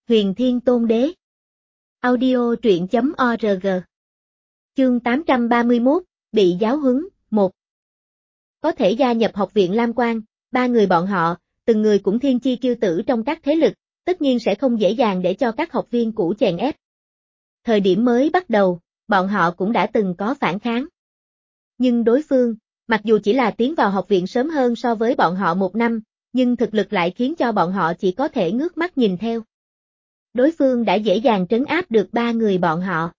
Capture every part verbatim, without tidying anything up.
Huyền Thiên Tôn Đế. Audio truyện chấm org. Chương tám trăm ba mươi mốt, bị giáo huấn, một. Có thể gia nhập học viện Lam Quang, ba người bọn họ, từng người cũng thiên chi kiêu tử trong các thế lực, tất nhiên sẽ không dễ dàng để cho các học viên cũ chèn ép. Thời điểm mới bắt đầu, bọn họ cũng đã từng có phản kháng. Nhưng đối phương, mặc dù chỉ là tiến vào học viện sớm hơn so với bọn họ một năm, nhưng thực lực lại khiến cho bọn họ chỉ có thể ngước mắt nhìn theo. Đối phương đã dễ dàng trấn áp được ba người bọn họ.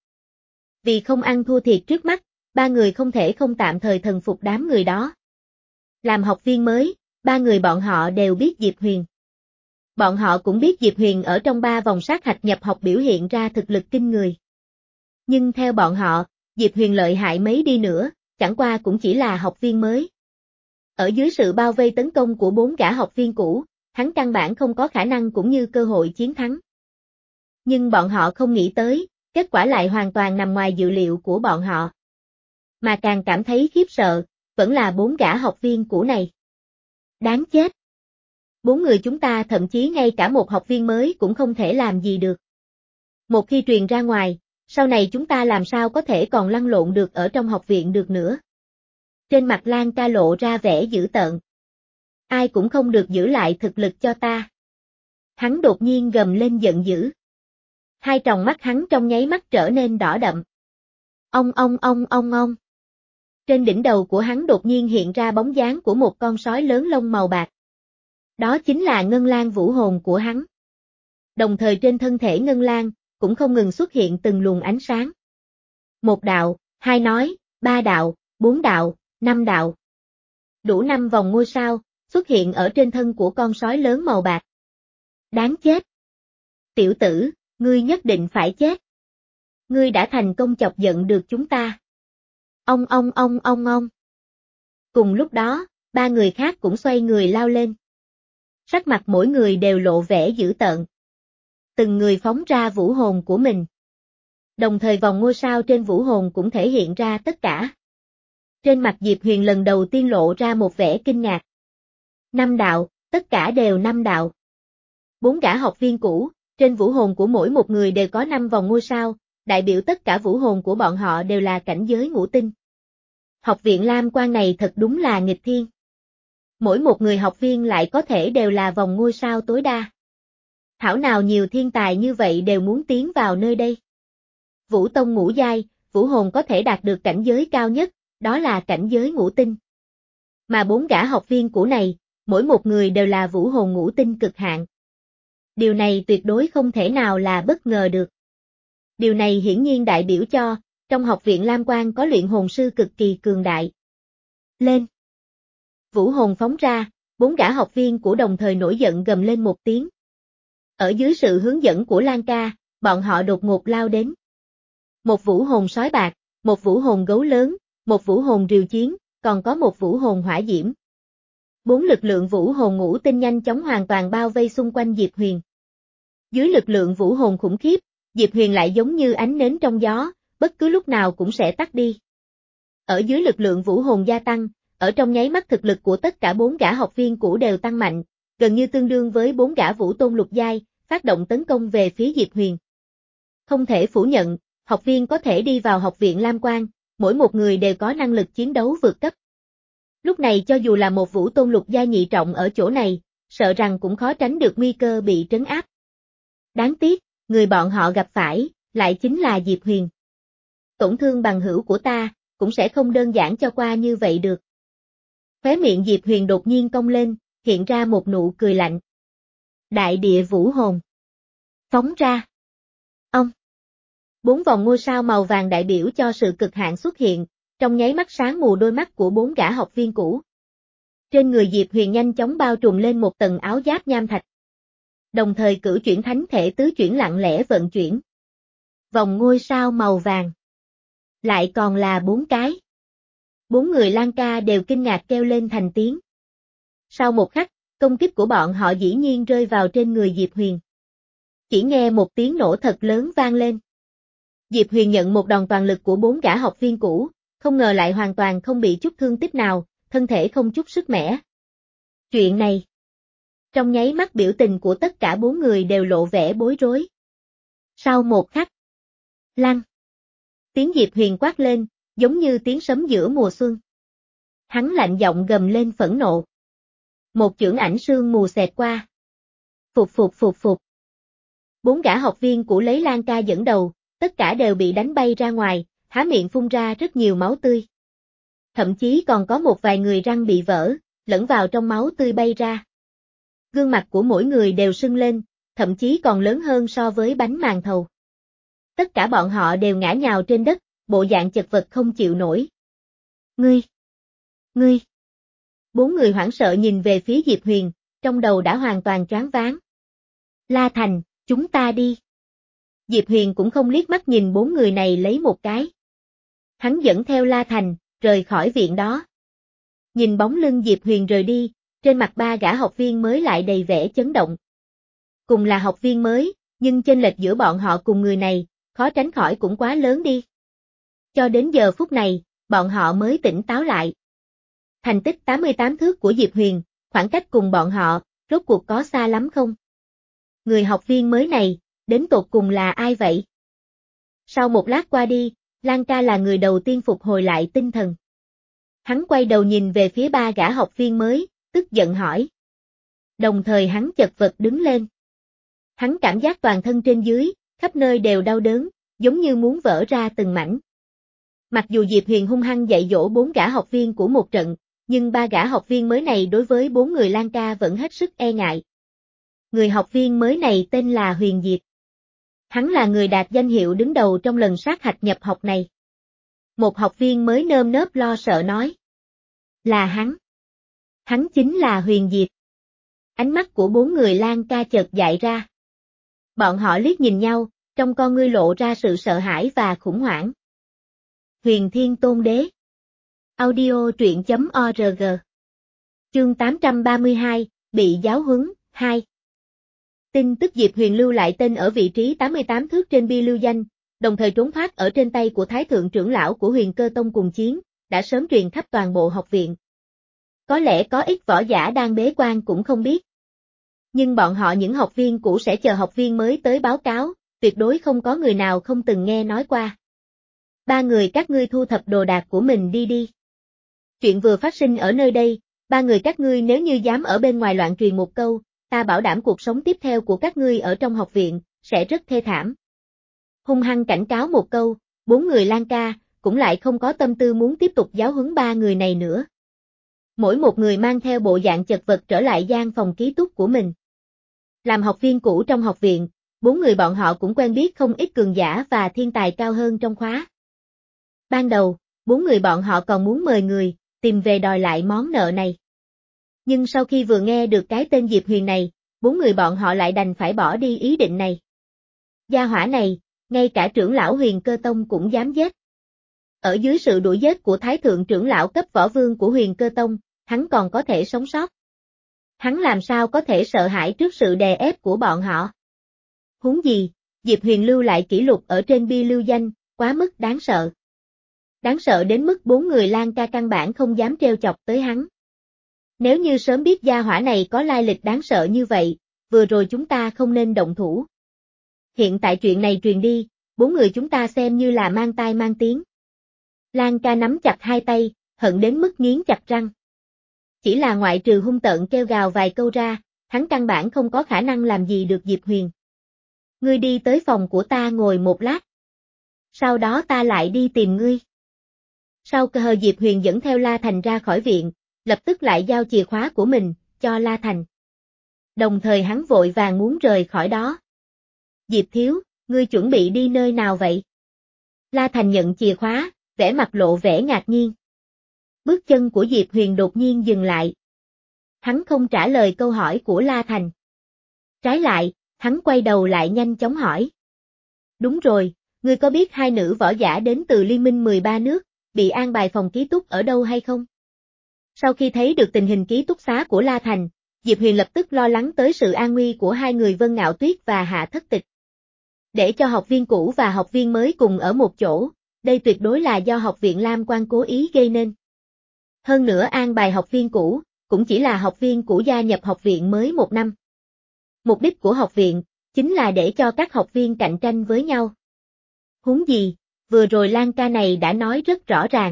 Vì không ăn thua thiệt trước mắt, ba người không thể không tạm thời thần phục đám người đó. Làm học viên mới, ba người bọn họ đều biết Diệp Huyền. Bọn họ cũng biết Diệp Huyền ở trong ba vòng sát hạch nhập học biểu hiện ra thực lực kinh người. Nhưng theo bọn họ, Diệp Huyền lợi hại mấy đi nữa, chẳng qua cũng chỉ là học viên mới. Ở dưới sự bao vây tấn công của bốn gã học viên cũ, hắn căn bản không có khả năng cũng như cơ hội chiến thắng. Nhưng bọn họ không nghĩ tới, kết quả lại hoàn toàn nằm ngoài dự liệu của bọn họ. Mà càng cảm thấy khiếp sợ, vẫn là bốn gã học viên cũ này. Đáng chết! Bốn người chúng ta thậm chí ngay cả một học viên mới cũng không thể làm gì được. Một khi truyền ra ngoài, sau này chúng ta làm sao có thể còn lăn lộn được ở trong học viện được nữa. Trên mặt Lan Ca lộ ra vẻ dữ tợn. Ai cũng không được giữ lại thực lực cho ta. Hắn đột nhiên gầm lên giận dữ. Hai tròng mắt hắn trong nháy mắt trở nên đỏ đậm. Ông ông ông ông ông. Trên đỉnh đầu của hắn đột nhiên hiện ra bóng dáng của một con sói lớn lông màu bạc. Đó chính là Ngân Lang vũ hồn của hắn. Đồng thời trên thân thể Ngân Lang cũng không ngừng xuất hiện từng luồng ánh sáng. Một đạo, hai nói, ba đạo, bốn đạo, năm đạo. Đủ năm vòng ngôi sao xuất hiện ở trên thân của con sói lớn màu bạc. Đáng chết! Tiểu tử, ngươi nhất định phải chết. Ngươi đã thành công chọc giận được chúng ta. Ông ông ông ông ông. Cùng lúc đó, ba người khác cũng xoay người lao lên. Sắc mặt mỗi người đều lộ vẻ dữ tợn. Từng người phóng ra vũ hồn của mình. Đồng thời vòng ngôi sao trên vũ hồn cũng thể hiện ra tất cả. Trên mặt Diệp Huyền lần đầu tiên lộ ra một vẻ kinh ngạc. Năm đạo, tất cả đều năm đạo. Bốn gã học viên cũ, trên vũ hồn của mỗi một người đều có năm vòng ngôi sao, đại biểu tất cả vũ hồn của bọn họ đều là cảnh giới ngũ tinh. Học viện Lam Quang này thật đúng là nghịch thiên. Mỗi một người học viên lại có thể đều là vòng ngôi sao tối đa. Thảo nào nhiều thiên tài như vậy đều muốn tiến vào nơi đây. Vũ tông ngũ giai, vũ hồn có thể đạt được cảnh giới cao nhất, đó là cảnh giới ngũ tinh. Mà bốn gã học viên cũ này, mỗi một người đều là vũ hồn ngũ tinh cực hạn. Điều này tuyệt đối không thể nào là bất ngờ được. Điều này hiển nhiên đại biểu cho, trong học viện Lam Quang có luyện hồn sư cực kỳ cường đại. Lên! Vũ hồn phóng ra, bốn gã học viên của đồng thời nổi giận gầm lên một tiếng. Ở dưới sự hướng dẫn của Lan Ca, bọn họ đột ngột lao đến. Một vũ hồn sói bạc, một vũ hồn gấu lớn, một vũ hồn rìu chiến, còn có một vũ hồn hỏa diễm. Bốn lực lượng vũ hồn ngũ tinh nhanh chóng hoàn toàn bao vây xung quanh Diệp Huyền. Dưới lực lượng vũ hồn khủng khiếp, Diệp Huyền lại giống như ánh nến trong gió, bất cứ lúc nào cũng sẽ tắt đi. Ở dưới lực lượng vũ hồn gia tăng, ở trong nháy mắt thực lực của tất cả bốn gã học viên cũ đều tăng mạnh, gần như tương đương với bốn gã vũ tôn lục giai, phát động tấn công về phía Diệp Huyền. Không thể phủ nhận, học viên có thể đi vào học viện Lam Quang, mỗi một người đều có năng lực chiến đấu vượt cấp. Lúc này cho dù là một vũ tôn lục giai nhị trọng ở chỗ này, sợ rằng cũng khó tránh được nguy cơ bị trấn áp. Đáng tiếc, người bọn họ gặp phải, lại chính là Diệp Huyền. Tổn thương bằng hữu của ta, cũng sẽ không đơn giản cho qua như vậy được. Khóe miệng Diệp Huyền đột nhiên cong lên, hiện ra một nụ cười lạnh. Đại địa vũ hồn. Phóng ra. Ông. Bốn vòng ngôi sao màu vàng đại biểu cho sự cực hạn xuất hiện, trong nháy mắt sáng mù đôi mắt của bốn gã học viên cũ. Trên người Diệp Huyền nhanh chóng bao trùm lên một tầng áo giáp nham thạch. Đồng thời cửu chuyển thánh thể tứ chuyển lặng lẽ vận chuyển. Vòng ngôi sao màu vàng. Lại còn là bốn cái. Bốn người Lan Ca đều kinh ngạc kêu lên thành tiếng. Sau một khắc, công kích của bọn họ dĩ nhiên rơi vào trên người Diệp Huyền. Chỉ nghe một tiếng nổ thật lớn vang lên. Diệp Huyền nhận một đòn toàn lực của bốn gã học viên cũ, không ngờ lại hoàn toàn không bị chút thương tích nào, thân thể không chút sức mẻ. Chuyện này, Trong nháy mắt biểu tình của tất cả bốn người đều lộ vẻ bối rối. Sau một khắc, lăng. Tiếng Diệp Huyền quát lên, giống như tiếng sấm giữa mùa xuân. Hắn lạnh giọng gầm lên phẫn nộ. Một chưởng ảnh sương mù xẹt qua. Phục phục phục phục. Bốn gã học viên của Lấy Lan Ca dẫn đầu, tất cả đều bị đánh bay ra ngoài, há miệng phun ra rất nhiều máu tươi. Thậm chí còn có một vài người răng bị vỡ, lẫn vào trong máu tươi bay ra. Gương mặt của mỗi người đều sưng lên, thậm chí còn lớn hơn so với bánh màn thầu. Tất cả bọn họ đều ngã nhào trên đất, bộ dạng chật vật không chịu nổi. Ngươi! Ngươi! Bốn người hoảng sợ nhìn về phía Diệp Huyền, trong đầu đã hoàn toàn choáng váng. La Thành, chúng ta đi. Diệp Huyền cũng không liếc mắt nhìn bốn người này lấy một cái. Hắn dẫn theo La Thành, rời khỏi viện đó. Nhìn bóng lưng Diệp Huyền rời đi, trên mặt ba gã học viên mới lại đầy vẻ chấn động. Cùng là học viên mới, nhưng chênh lệch giữa bọn họ cùng người này, khó tránh khỏi cũng quá lớn đi. Cho đến giờ phút này, bọn họ mới tỉnh táo lại. Thành tích tám mươi tám thước của Diệp Huyền, khoảng cách cùng bọn họ, rốt cuộc có xa lắm không? Người học viên mới này, đến tột cùng là ai vậy? Sau một lát qua đi, Lan Ca là người đầu tiên phục hồi lại tinh thần. Hắn quay đầu nhìn về phía ba gã học viên mới, tức giận hỏi. Đồng thời hắn chật vật đứng lên. Hắn cảm giác toàn thân trên dưới, khắp nơi đều đau đớn, giống như muốn vỡ ra từng mảnh. Mặc dù Diệp Huyền hung hăng dạy dỗ bốn gã học viên của một trận, nhưng ba gã học viên mới này đối với bốn người Lan Ca vẫn hết sức e ngại. Người học viên mới này tên là Huyền Diệp. Hắn là người đạt danh hiệu đứng đầu trong lần sát hạch nhập học này. Một học viên mới nơm nớp lo sợ nói. Là hắn. Hắn chính là Huyền Diệp. Ánh mắt của bốn người Lan Ca chợt dại ra. Bọn họ liếc nhìn nhau, trong con ngươi lộ ra sự sợ hãi và khủng hoảng. Huyền Thiên Tôn Đế. Audio truyện chấm org. Chương tám trăm ba mươi hai, bị giáo huấn, hai. Tin tức Diệp Huyền lưu lại tên ở vị trí tám mươi tám thước trên bia lưu danh, đồng thời trốn thoát ở trên tay của Thái Thượng trưởng lão của Huyền Cơ Tông cùng chiến, đã sớm truyền khắp toàn bộ học viện. Có lẽ có ít võ giả đang bế quan cũng không biết. Nhưng bọn họ những học viên cũ sẽ chờ học viên mới tới báo cáo, tuyệt đối không có người nào không từng nghe nói qua. Ba người các ngươi thu thập đồ đạc của mình đi đi. Chuyện vừa phát sinh ở nơi đây, ba người các ngươi nếu như dám ở bên ngoài loạn truyền một câu, ta bảo đảm cuộc sống tiếp theo của các ngươi ở trong học viện, sẽ rất thê thảm. Hung hăng cảnh cáo một câu, bốn người Lan Ca, cũng lại không có tâm tư muốn tiếp tục giáo huấn ba người này nữa. Mỗi một người mang theo bộ dạng chật vật trở lại gian phòng ký túc của mình. Làm học viên cũ trong học viện, bốn người bọn họ cũng quen biết không ít cường giả và thiên tài cao hơn trong khóa. Ban đầu, bốn người bọn họ còn muốn mời người, tìm về đòi lại món nợ này. Nhưng sau khi vừa nghe được cái tên Diệp Huyền này, bốn người bọn họ lại đành phải bỏ đi ý định này. Gia hỏa này, ngay cả trưởng lão Huyền Cơ Tông cũng dám giết. Ở dưới sự đuổi giết của Thái Thượng trưởng lão cấp võ vương của Huyền Cơ Tông, hắn còn có thể sống sót. Hắn làm sao có thể sợ hãi trước sự đè ép của bọn họ. Huống gì, Diệp Huyền lưu lại kỷ lục ở trên bia lưu danh, quá mức đáng sợ. Đáng sợ đến mức bốn người Lan Ca căn bản không dám trêu chọc tới hắn. Nếu như sớm biết gia hỏa này có lai lịch đáng sợ như vậy, vừa rồi chúng ta không nên động thủ. Hiện tại chuyện này truyền đi, bốn người chúng ta xem như là mang tai mang tiếng. Lan Ca nắm chặt hai tay, hận đến mức nghiến chặt răng. Chỉ là ngoại trừ hung tợn kêu gào vài câu ra, hắn căn bản không có khả năng làm gì được Diệp Huyền. Ngươi đi tới phòng của ta ngồi một lát. Sau đó ta lại đi tìm ngươi. Sau cơ Diệp Huyền dẫn theo La Thành ra khỏi viện, lập tức lại giao chìa khóa của mình, cho La Thành. Đồng thời hắn vội vàng muốn rời khỏi đó. Diệp thiếu, ngươi chuẩn bị đi nơi nào vậy? La Thành nhận chìa khóa, vẻ mặt lộ vẻ ngạc nhiên. Bước chân của Diệp Huyền đột nhiên dừng lại. Hắn không trả lời câu hỏi của La Thành. Trái lại, hắn quay đầu lại nhanh chóng hỏi. Đúng rồi, ngươi có biết hai nữ võ giả đến từ Liên minh mười ba nước, bị an bài phòng ký túc ở đâu hay không? Sau khi thấy được tình hình ký túc xá của La Thành, Diệp Huyền lập tức lo lắng tới sự an nguy của hai người Vân Ngạo Tuyết và Hạ Thất Tịch. Để cho học viên cũ và học viên mới cùng ở một chỗ, đây tuyệt đối là do học viện Lam Quan cố ý gây nên. Hơn nữa an bài học viên cũ, cũng chỉ là học viên cũ gia nhập học viện mới một năm. Mục đích của học viện, chính là để cho các học viên cạnh tranh với nhau. Huống gì, vừa rồi Lan ca này đã nói rất rõ ràng.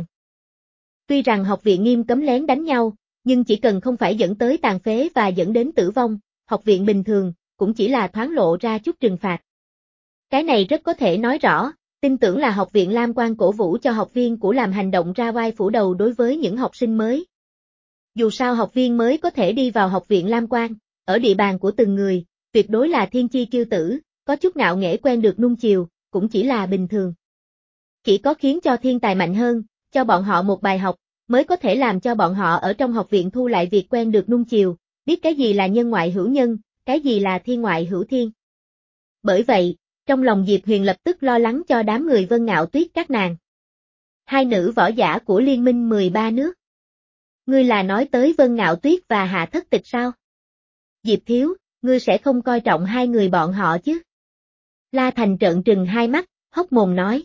Tuy rằng học viện nghiêm cấm lén đánh nhau, nhưng chỉ cần không phải dẫn tới tàn phế và dẫn đến tử vong, học viện bình thường, cũng chỉ là thoáng lộ ra chút trừng phạt. Cái này rất có thể nói rõ, tin tưởng là học viện Lam Quan cổ vũ cho học viên cũ làm hành động ra vai phủ đầu đối với những học sinh mới. Dù sao học viên mới có thể đi vào học viện Lam Quan, ở địa bàn của từng người, tuyệt đối là thiên chi kiêu tử, có chút ngạo nghễ quen được nuông chiều, cũng chỉ là bình thường. Chỉ có khiến cho thiên tài mạnh hơn, cho bọn họ một bài học, mới có thể làm cho bọn họ ở trong học viện thu lại việc quen được nuông chiều, biết cái gì là nhân ngoại hữu nhân, cái gì là thiên ngoại hữu thiên. Bởi vậy, trong lòng Diệp Huyền lập tức lo lắng cho đám người Vân Ngạo Tuyết các nàng. Hai nữ võ giả của Liên minh mười ba nước. Ngươi là nói tới Vân Ngạo Tuyết và Hạ Thất Tịch sao? Diệp Thiếu, ngươi sẽ không coi trọng hai người bọn họ chứ? La Thành trợn trừng hai mắt, hốc mồm nói.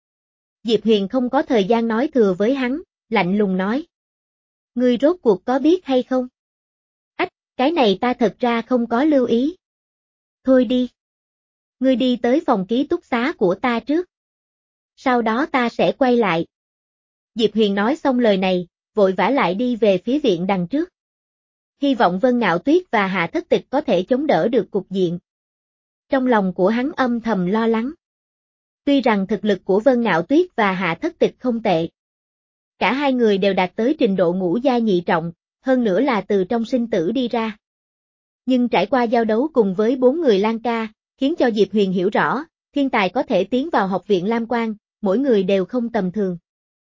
Diệp Huyền không có thời gian nói thừa với hắn, lạnh lùng nói. Ngươi rốt cuộc có biết hay không? Ách, cái này ta thật ra không có lưu ý. Thôi đi. Ngươi đi tới phòng ký túc xá của ta trước. Sau đó ta sẽ quay lại. Diệp Huyền nói xong lời này, vội vã lại đi về phía viện đằng trước. Hy vọng Vân Ngạo Tuyết và Hạ Thất Tịch có thể chống đỡ được cục diện. Trong lòng của hắn âm thầm lo lắng. Tuy rằng thực lực của Vân Ngạo Tuyết và Hạ Thất Tịch không tệ. Cả hai người đều đạt tới trình độ ngũ gia nhị trọng, hơn nữa là từ trong sinh tử đi ra. Nhưng trải qua giao đấu cùng với bốn người Lan ca, khiến cho Diệp Huyền hiểu rõ, thiên tài có thể tiến vào học viện Lam Quan, mỗi người đều không tầm thường.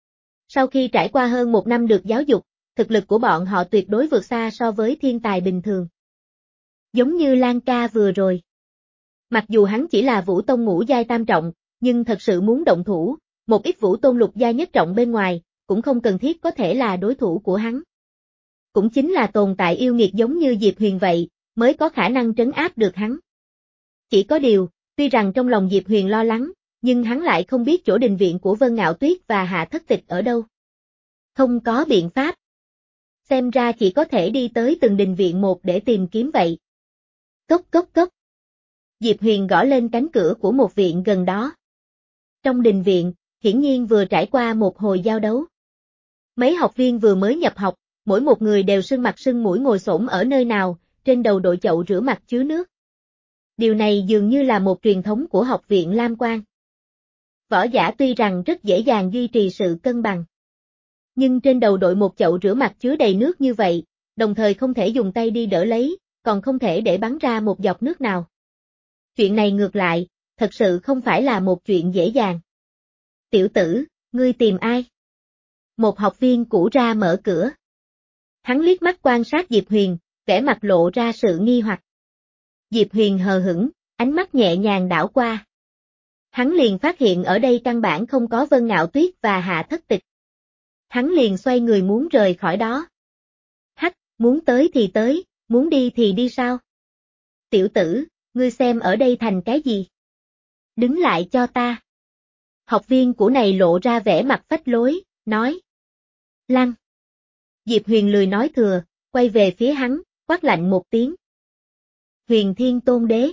Sau khi trải qua hơn một năm được giáo dục, thực lực của bọn họ tuyệt đối vượt xa so với thiên tài bình thường. Giống như Lan ca vừa rồi. Mặc dù hắn chỉ là Vũ Tông ngũ giai tam trọng, nhưng thật sự muốn động thủ, một ít Vũ Tôn lục giai nhất trọng bên ngoài, cũng không cần thiết có thể là đối thủ của hắn. Cũng chính là tồn tại yêu nghiệt giống như Diệp Huyền vậy, mới có khả năng trấn áp được hắn. Chỉ có điều, tuy rằng trong lòng Diệp Huyền lo lắng, nhưng hắn lại không biết chỗ đình viện của Vân Ngạo Tuyết và Hạ Thất Tịch ở đâu. Không có biện pháp. Xem ra chỉ có thể đi tới từng đình viện một để tìm kiếm vậy. Cốc cốc cốc. Diệp Huyền gõ lên cánh cửa của một viện gần đó. Trong đình viện, hiển nhiên vừa trải qua một hồi giao đấu. Mấy học viên vừa mới nhập học, mỗi một người đều sưng mặt sưng mũi ngồi xổm ở nơi nào, trên đầu đội chậu rửa mặt chứa nước. Điều này dường như là một truyền thống của học viện Lam Quan. Võ giả tuy rằng rất dễ dàng duy trì sự cân bằng. Nhưng trên đầu đội một chậu rửa mặt chứa đầy nước như vậy, đồng thời không thể dùng tay đi đỡ lấy, còn không thể để bắn ra một giọt nước nào. Chuyện này ngược lại, thật sự không phải là một chuyện dễ dàng. Tiểu tử, ngươi tìm ai? Một học viên cũ ra mở cửa. Hắn liếc mắt quan sát Diệp Huyền, vẻ mặt lộ ra sự nghi hoặc. Diệp Huyền hờ hững, ánh mắt nhẹ nhàng đảo qua. Hắn liền phát hiện ở đây căn bản không có Vân Ngạo Tuyết và Hạ Thất Tịch. Hắn liền xoay người muốn rời khỏi đó. Hắc, muốn tới thì tới, muốn đi thì đi sao? Tiểu tử, ngươi xem ở đây thành cái gì? Đứng lại cho ta. Học viên của này lộ ra vẻ mặt phách lối, nói. Lăn. Diệp Huyền lười nói thừa, quay về phía hắn, quát lạnh một tiếng. Huyền Thiên Tôn Đế.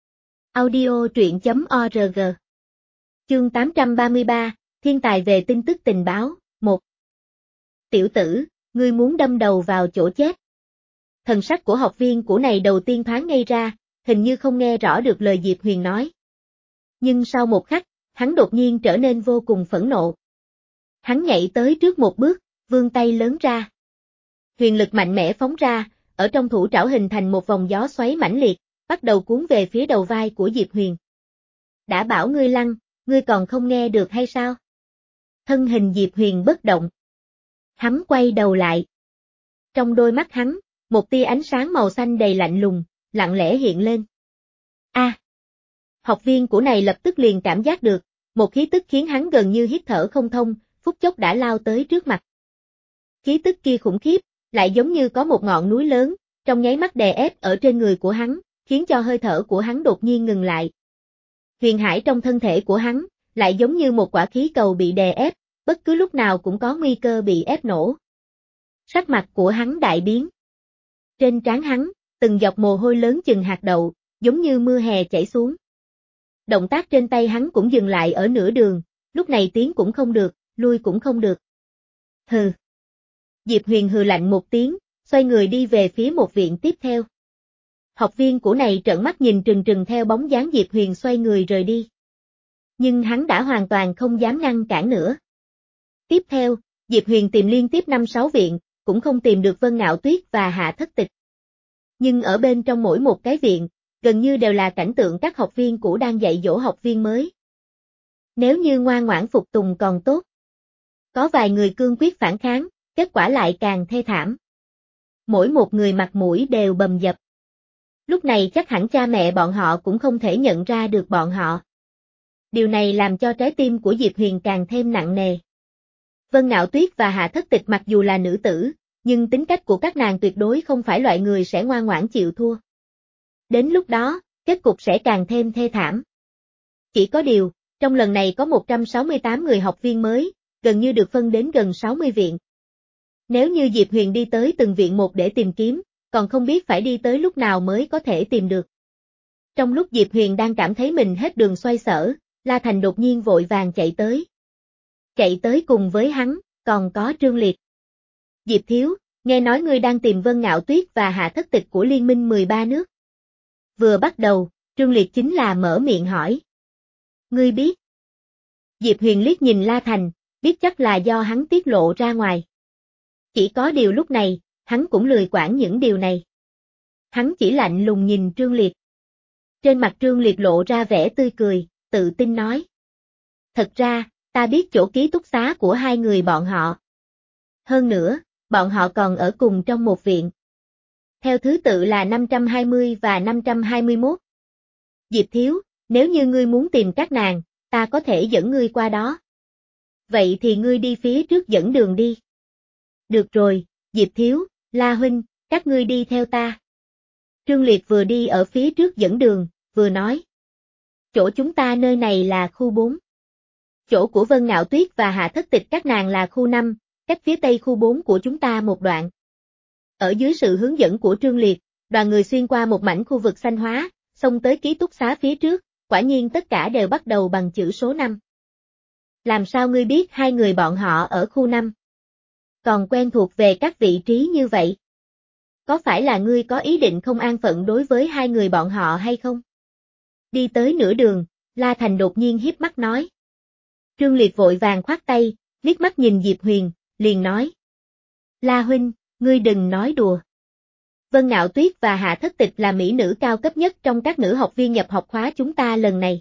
Audio truyện chấm org. Chương tám trăm ba mươi ba, Thiên tài về tin tức tình báo, một. Tiểu tử, ngươi muốn đâm đầu vào chỗ chết. Thần sắc của học viên của này đầu tiên thoáng ngây ra, hình như không nghe rõ được lời Diệp Huyền nói. Nhưng sau một khắc, hắn đột nhiên trở nên vô cùng phẫn nộ. Hắn nhảy tới trước một bước, vươn tay lớn ra. Huyền lực mạnh mẽ phóng ra, ở trong thủ trảo hình thành một vòng gió xoáy mãnh liệt, bắt đầu cuốn về phía đầu vai của Diệp Huyền. Đã bảo ngươi lăn, ngươi còn không nghe được hay sao? Thân hình Diệp Huyền bất động. Hắn quay đầu lại. Trong đôi mắt hắn, một tia ánh sáng màu xanh đầy lạnh lùng, lặng lẽ hiện lên. A! À, học viên của này lập tức liền cảm giác được, một khí tức khiến hắn gần như hít thở không thông, phút chốc đã lao tới trước mặt. Khí tức kia khủng khiếp, lại giống như có một ngọn núi lớn, trong nháy mắt đè ép ở trên người của hắn, khiến cho hơi thở của hắn đột nhiên ngừng lại. Huyền hải trong thân thể của hắn, lại giống như một quả khí cầu bị đè ép, bất cứ lúc nào cũng có nguy cơ bị ép nổ. Sắc mặt của hắn đại biến. Trên trán hắn, từng giọt mồ hôi lớn chừng hạt đậu, giống như mưa hè chảy xuống. Động tác trên tay hắn cũng dừng lại ở nửa đường, lúc này tiến cũng không được, lui cũng không được. Hừ. Diệp Huyền hừ lạnh một tiếng, xoay người đi về phía một viện tiếp theo. Học viên của này trợn mắt nhìn trừng trừng theo bóng dáng Diệp Huyền xoay người rời đi. Nhưng hắn đã hoàn toàn không dám ngăn cản nữa. Tiếp theo, Diệp Huyền tìm liên tiếp năm sáu viện, cũng không tìm được Vân Ngạo Tuyết và Hạ Thất Tịch. Nhưng ở bên trong mỗi một cái viện, gần như đều là cảnh tượng các học viên cũ đang dạy dỗ học viên mới. Nếu như ngoan ngoãn phục tùng còn tốt. Có vài người cương quyết phản kháng, kết quả lại càng thê thảm. Mỗi một người mặt mũi đều bầm dập. Lúc này chắc hẳn cha mẹ bọn họ cũng không thể nhận ra được bọn họ. Điều này làm cho trái tim của Diệp Huyền càng thêm nặng nề. Vân Ngạo Tuyết và Hạ Thất Tịch mặc dù là nữ tử, nhưng tính cách của các nàng tuyệt đối không phải loại người sẽ ngoan ngoãn chịu thua. Đến lúc đó, kết cục sẽ càng thêm thê thảm. Chỉ có điều, trong lần này có một trăm sáu mươi tám người học viên mới, gần như được phân đến gần sáu mươi viện. Nếu như Diệp Huyền đi tới từng viện một để tìm kiếm, còn không biết phải đi tới lúc nào mới có thể tìm được. Trong lúc Diệp Huyền đang cảm thấy mình hết đường xoay sở, La Thành đột nhiên vội vàng chạy tới. Chạy tới cùng với hắn, còn có Trương Liệt. Diệp Thiếu, nghe nói ngươi đang tìm Vân Ngạo Tuyết và Hạ Thất Tịch của Liên minh mười ba nước. Vừa bắt đầu, Trương Liệt chính là mở miệng hỏi. Ngươi biết? Diệp Huyền liếc nhìn La Thành, biết chắc là do hắn tiết lộ ra ngoài. Chỉ có điều lúc này, hắn cũng lười quản những điều này. Hắn chỉ lạnh lùng nhìn Trương Liệt. Trên mặt Trương Liệt lộ ra vẻ tươi cười, tự tin nói. Thật ra, ta biết chỗ ký túc xá của hai người bọn họ. Hơn nữa, bọn họ còn ở cùng trong một viện. Theo thứ tự là năm trăm hai mươi và năm trăm hai mươi mốt. Diệp Thiếu, nếu như ngươi muốn tìm các nàng, ta có thể dẫn ngươi qua đó. Vậy thì ngươi đi phía trước dẫn đường đi. Được rồi, Diệp Thiếu, La Huynh, các ngươi đi theo ta. Trương Liệt vừa đi ở phía trước dẫn đường, vừa nói. Chỗ chúng ta nơi này là khu bốn. Chỗ của Vân Ngạo Tuyết và Hạ Thất Tịch các nàng là khu năm, cách phía tây khu bốn của chúng ta một đoạn. Ở dưới sự hướng dẫn của Trương Liệt, đoàn người xuyên qua một mảnh khu vực xanh hóa, xông tới ký túc xá phía trước, quả nhiên tất cả đều bắt đầu bằng chữ số năm. Làm sao ngươi biết hai người bọn họ ở khu năm? Còn quen thuộc về các vị trí như vậy? Có phải là ngươi có ý định không an phận đối với hai người bọn họ hay không? Đi tới nửa đường, La Thành đột nhiên hiếp mắt nói. Trương Liệt vội vàng khoát tay, liếc mắt nhìn Diệp Huyền, liền nói. La Huynh, ngươi đừng nói đùa. Vân Ngạo Tuyết và Hạ Thất Tịch là mỹ nữ cao cấp nhất trong các nữ học viên nhập học khóa chúng ta lần này.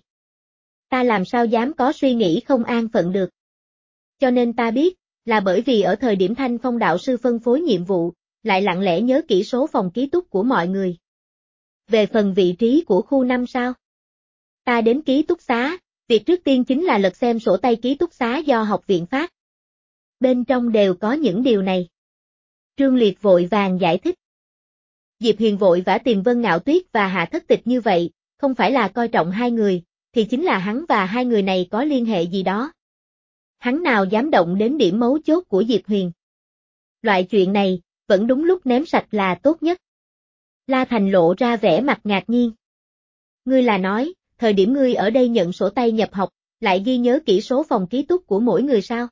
Ta làm sao dám có suy nghĩ không an phận được. Cho nên ta biết, là bởi vì ở thời điểm Thanh Phong đạo sư phân phối nhiệm vụ, lại lặng lẽ nhớ kỹ số phòng ký túc của mọi người. Về phần vị trí của khu năm sao? Ta đến ký túc xá, việc trước tiên chính là lật xem sổ tay ký túc xá do học viện phát. Bên trong đều có những điều này. Trương Liệt vội vàng giải thích. Diệp Huyền vội vã tìm Vân Ngạo Tuyết và Hạ Thất Tịch như vậy, không phải là coi trọng hai người, thì chính là hắn và hai người này có liên hệ gì đó. Hắn nào dám động đến điểm mấu chốt của Diệp Huyền. Loại chuyện này, vẫn đúng lúc ném sạch là tốt nhất. La Thành lộ ra vẻ mặt ngạc nhiên. Ngươi là nói, thời điểm ngươi ở đây nhận sổ tay nhập học, lại ghi nhớ kỹ số phòng ký túc của mỗi người sao?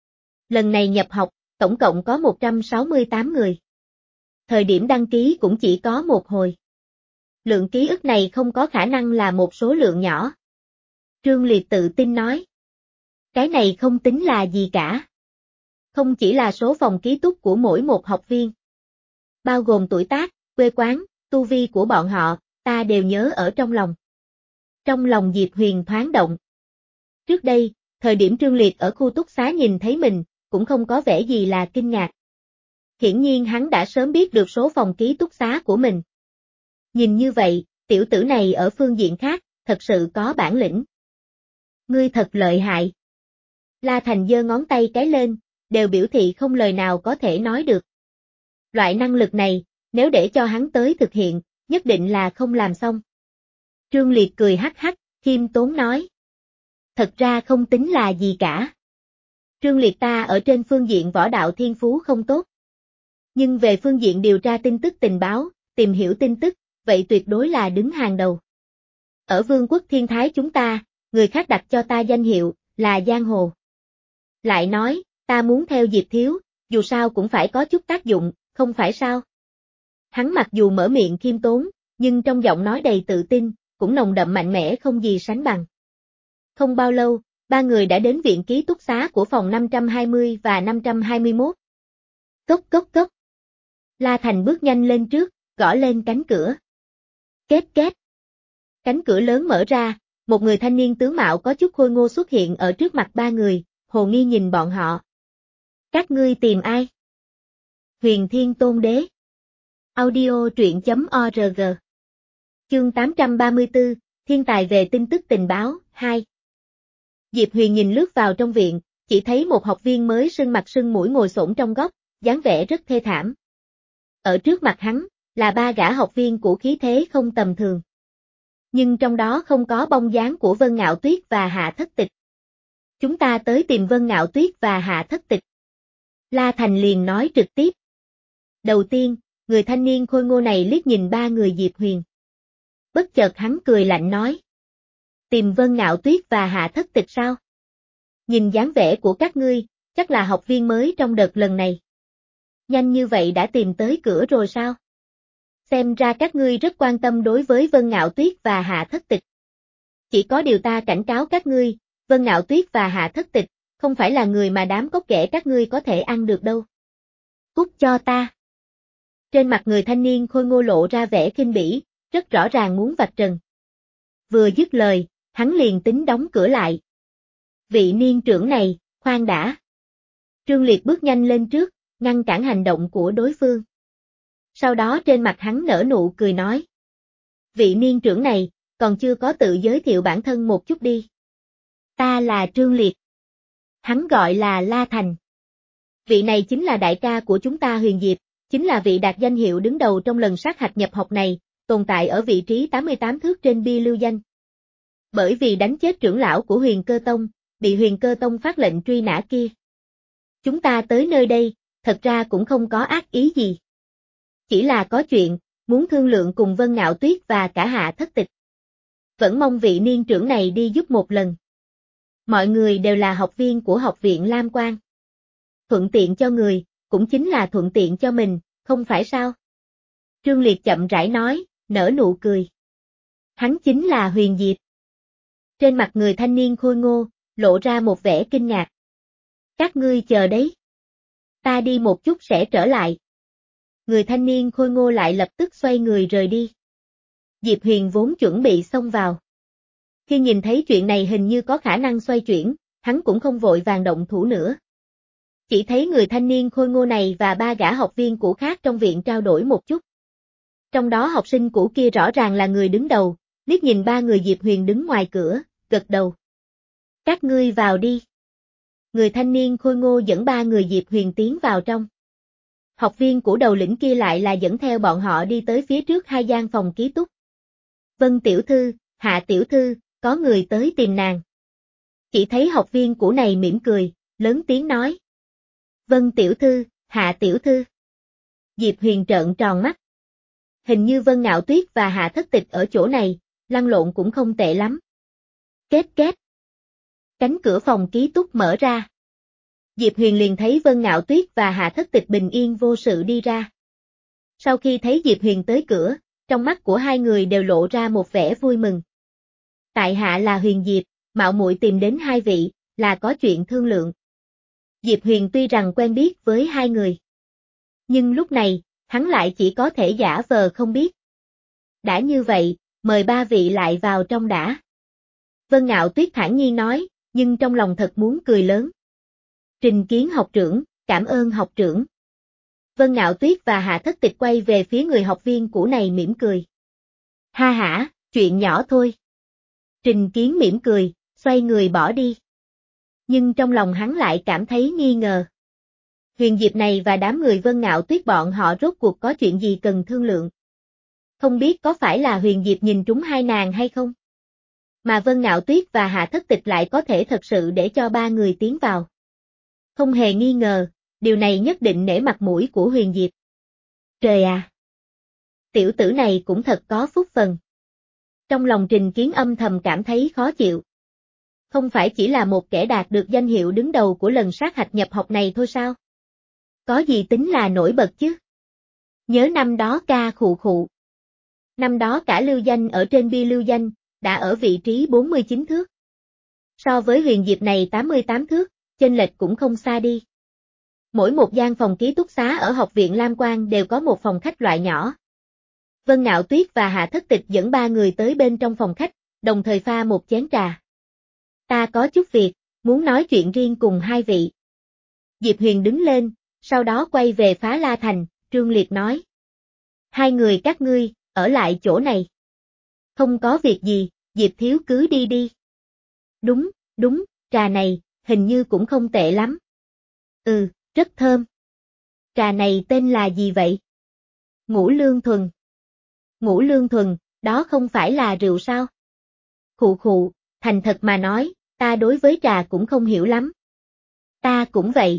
Lần này nhập học, tổng cộng có một trăm sáu mươi tám người. Thời điểm đăng ký cũng chỉ có một hồi. Lượng ký ức này không có khả năng là một số lượng nhỏ. Trương Liệt tự tin nói. Cái này không tính là gì cả. Không chỉ là số phòng ký túc của mỗi một học viên. Bao gồm tuổi tác, quê quán, tu vi của bọn họ, ta đều nhớ ở trong lòng. Trong lòng Diệp Huyền thoáng động. Trước đây, thời điểm Trương Liệt ở khu túc xá nhìn thấy mình, cũng không có vẻ gì là kinh ngạc. Hiển nhiên hắn đã sớm biết được số phòng ký túc xá của mình. Nhìn như vậy, tiểu tử này ở phương diện khác, thật sự có bản lĩnh. Ngươi thật lợi hại. La Thành giơ ngón tay cái lên, đều biểu thị không lời nào có thể nói được. Loại năng lực này, nếu để cho hắn tới thực hiện, nhất định là không làm xong. Trương Liệt cười hắc hắc, khiêm tốn nói. Thật ra không tính là gì cả. Trương Liệt ta ở trên phương diện võ đạo thiên phú không tốt. Nhưng về phương diện điều tra tin tức tình báo, tìm hiểu tin tức, vậy tuyệt đối là đứng hàng đầu. Ở vương quốc thiên thái chúng ta, người khác đặt cho ta danh hiệu, là giang hồ. Lại nói, ta muốn theo Diệp Thiếu, dù sao cũng phải có chút tác dụng, không phải sao? Hắn mặc dù mở miệng khiêm tốn, nhưng trong giọng nói đầy tự tin, cũng nồng đậm mạnh mẽ không gì sánh bằng. Không bao lâu, ba người đã đến viện ký túc xá của phòng năm trăm hai mươi và năm trăm hai mươi mốt. Cốc cốc cốc. La Thành bước nhanh lên trước, gõ lên cánh cửa. Két két. Cánh cửa lớn mở ra, một người thanh niên tướng mạo có chút khôi ngô xuất hiện ở trước mặt ba người, hồ nghi nhìn bọn họ. Các ngươi tìm ai? Huyền Thiên Tôn Đế. Audio truyện chấm org. Chương tám trăm ba mươi tư, Thiên tài về tin tức tình báo, hai. Diệp Huyền nhìn lướt vào trong viện, chỉ thấy một học viên mới sưng mặt sưng mũi ngồi xổm trong góc, dáng vẻ rất thê thảm. Ở trước mặt hắn, là ba gã học viên của khí thế không tầm thường. Nhưng trong đó không có bóng dáng của Vân Ngạo Tuyết và Hạ Thất Tịch. Chúng ta tới tìm Vân Ngạo Tuyết và Hạ Thất Tịch. La Thành liền nói trực tiếp. Đầu tiên, người thanh niên khôi ngô này liếc nhìn ba người Diệp Huyền. Bất chợt hắn cười lạnh nói. Tìm Vân Ngạo Tuyết và Hạ Thất Tịch sao? Nhìn dáng vẻ của các ngươi, chắc là học viên mới trong đợt lần này. Nhanh như vậy đã tìm tới cửa rồi sao? Xem ra các ngươi rất quan tâm đối với Vân Ngạo Tuyết và Hạ Thất Tịch. Chỉ có điều ta cảnh cáo các ngươi, Vân Ngạo Tuyết và Hạ Thất Tịch, không phải là người mà đám cóc ghẻ các ngươi có thể ăn được đâu. Cút cho ta. Trên mặt người thanh niên khôi ngô lộ ra vẻ khinh bỉ, rất rõ ràng muốn vạch trần. Vừa dứt lời, hắn liền tính đóng cửa lại. Vị niên trưởng này, khoan đã. Trương Liệt bước nhanh lên trước, ngăn cản hành động của đối phương. Sau đó trên mặt hắn nở nụ cười nói. Vị niên trưởng này, còn chưa có tự giới thiệu bản thân một chút đi. Ta là Trương Liệt. Hắn gọi là La Thành. Vị này chính là đại ca của chúng ta Huyền Diệp, chính là vị đạt danh hiệu đứng đầu trong lần sát hạch nhập học này, tồn tại ở vị trí tám mươi tám thước trên bia lưu danh. Bởi vì đánh chết trưởng lão của Huyền Cơ Tông, bị Huyền Cơ Tông phát lệnh truy nã kia. Chúng ta tới nơi đây, thật ra cũng không có ác ý gì. Chỉ là có chuyện, muốn thương lượng cùng Vân Ngạo Tuyết và cả Hạ Thất Tịch. Vẫn mong vị niên trưởng này đi giúp một lần. Mọi người đều là học viên của học viện Lam Quang. Thuận tiện cho người, cũng chính là thuận tiện cho mình, không phải sao? Trương Liệt chậm rãi nói, nở nụ cười. Hắn chính là Huyền Diệp. Trên mặt người thanh niên khôi ngô, lộ ra một vẻ kinh ngạc. Các ngươi chờ đấy. Ta đi một chút sẽ trở lại. Người thanh niên khôi ngô lại lập tức xoay người rời đi. Diệp Huyền vốn chuẩn bị xông vào. Khi nhìn thấy chuyện này hình như có khả năng xoay chuyển, hắn cũng không vội vàng động thủ nữa. Chỉ thấy người thanh niên khôi ngô này và ba gã học viên cũ khác trong viện trao đổi một chút. Trong đó học sinh cũ kia rõ ràng là người đứng đầu, liếc nhìn ba người Diệp Huyền đứng ngoài cửa, gật đầu. Các ngươi vào đi. Người thanh niên khôi ngô dẫn ba người Diệp Huyền tiến vào trong. Học viên của đầu lĩnh kia lại là dẫn theo bọn họ đi tới phía trước hai gian phòng ký túc. Vân tiểu thư, Hạ tiểu thư, có người tới tìm nàng. Chỉ thấy học viên cũ này mỉm cười, lớn tiếng nói. Vân tiểu thư, Hạ tiểu thư. Diệp Huyền trợn tròn mắt. Hình như Vân Ngạo Tuyết và Hạ Thất Tịch ở chỗ này, lăn lộn cũng không tệ lắm. Két két. Cánh cửa phòng ký túc mở ra. Diệp Huyền liền thấy Vân Ngạo Tuyết và Hạ Thất Tịch bình yên vô sự đi ra. Sau khi thấy Diệp Huyền tới cửa, trong mắt của hai người đều lộ ra một vẻ vui mừng. Tại hạ là Huyền Diệp, mạo muội tìm đến hai vị, là có chuyện thương lượng. Diệp Huyền tuy rằng quen biết với hai người. Nhưng lúc này, hắn lại chỉ có thể giả vờ không biết. Đã như vậy, mời ba vị lại vào trong đã. Vân Ngạo Tuyết thản nhiên nói, nhưng trong lòng thật muốn cười lớn. Trình kiến học trưởng, cảm ơn học trưởng. Vân Ngạo Tuyết và Hạ Thất Tịch quay về phía người học viên cũ này mỉm cười. Ha hả, chuyện nhỏ thôi. Trình kiến mỉm cười, xoay người bỏ đi. Nhưng trong lòng hắn lại cảm thấy nghi ngờ. Huyền Diệp này và đám người Vân Ngạo Tuyết bọn họ rốt cuộc có chuyện gì cần thương lượng. Không biết có phải là Huyền Diệp nhìn trúng hai nàng hay không? Mà Vân Ngạo Tuyết và Hạ Thất Tịch lại có thể thật sự để cho ba người tiến vào. Không hề nghi ngờ, điều này nhất định nể mặt mũi của Huyền Diệp. Trời à! Tiểu tử này cũng thật có phúc phần. Trong lòng Trình Kiến âm thầm cảm thấy khó chịu. Không phải chỉ là một kẻ đạt được danh hiệu đứng đầu của lần sát hạch nhập học này thôi sao? Có gì tính là nổi bật chứ? Nhớ năm đó ca khụ khụ. Năm đó cả lưu danh ở trên bia lưu danh, đã ở vị trí bốn mươi chín thước. So với Huyền Diệp này tám mươi tám thước, chênh lệch cũng không xa đi. Mỗi một gian phòng ký túc xá ở học viện Lam Quang đều có một phòng khách loại nhỏ. Vân Ngạo Tuyết và Hạ Thất Tịch dẫn ba người tới bên trong phòng khách, đồng thời pha một chén trà. Ta có chút việc, muốn nói chuyện riêng cùng hai vị. Diệp Huyền đứng lên, sau đó quay về Phá La Thành, Trương Liệt nói. Hai người các ngươi, ở lại chỗ này. Không có việc gì, Diệp thiếu cứ đi đi. Đúng, đúng, trà này, hình như cũng không tệ lắm. Ừ, rất thơm. Trà này tên là gì vậy? Ngũ Lương Thuần. Ngũ Lương Thuần, đó không phải là rượu sao? Khụ khụ, thành thật mà nói, ta đối với trà cũng không hiểu lắm. Ta cũng vậy.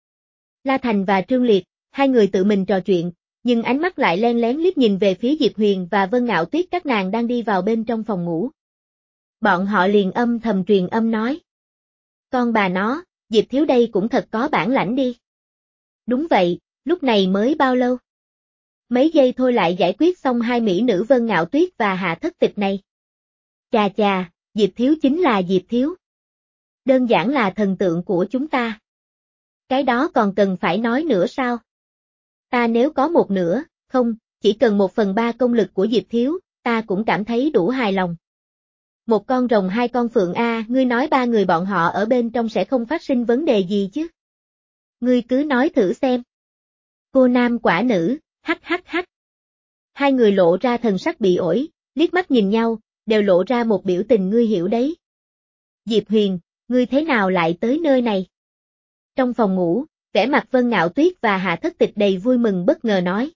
La Thành và Trương Liệt, hai người tự mình trò chuyện, nhưng ánh mắt lại len lén liếc nhìn về phía Diệp Huyền và Vân Ngạo Tuyết các nàng đang đi vào bên trong phòng ngủ. Bọn họ liền âm thầm truyền âm nói. Con bà nó, Diệp thiếu đây cũng thật có bản lãnh đi. Đúng vậy, lúc này mới bao lâu? Mấy giây thôi lại giải quyết xong hai mỹ nữ Vân Ngạo Tuyết và Hạ Thất Tịch này. Chà chà, Diệp thiếu chính là Diệp thiếu. Đơn giản là thần tượng của chúng ta. Cái đó còn cần phải nói nữa sao? Ta nếu có một nửa, không, chỉ cần một phần ba công lực của Diệp thiếu, ta cũng cảm thấy đủ hài lòng. Một con rồng hai con phượng a, ngươi nói ba người bọn họ ở bên trong sẽ không phát sinh vấn đề gì chứ? Ngươi cứ nói thử xem. Cô nam quả nữ, hắc hắc hắc. Hai người lộ ra thần sắc bị ổi, liếc mắt nhìn nhau, đều lộ ra một biểu tình ngươi hiểu đấy. Diệp Huyền, ngươi thế nào lại tới nơi này? Trong phòng ngủ, vẻ mặt Vân Ngạo Tuyết và Hạ Thất Tịch đầy vui mừng bất ngờ nói.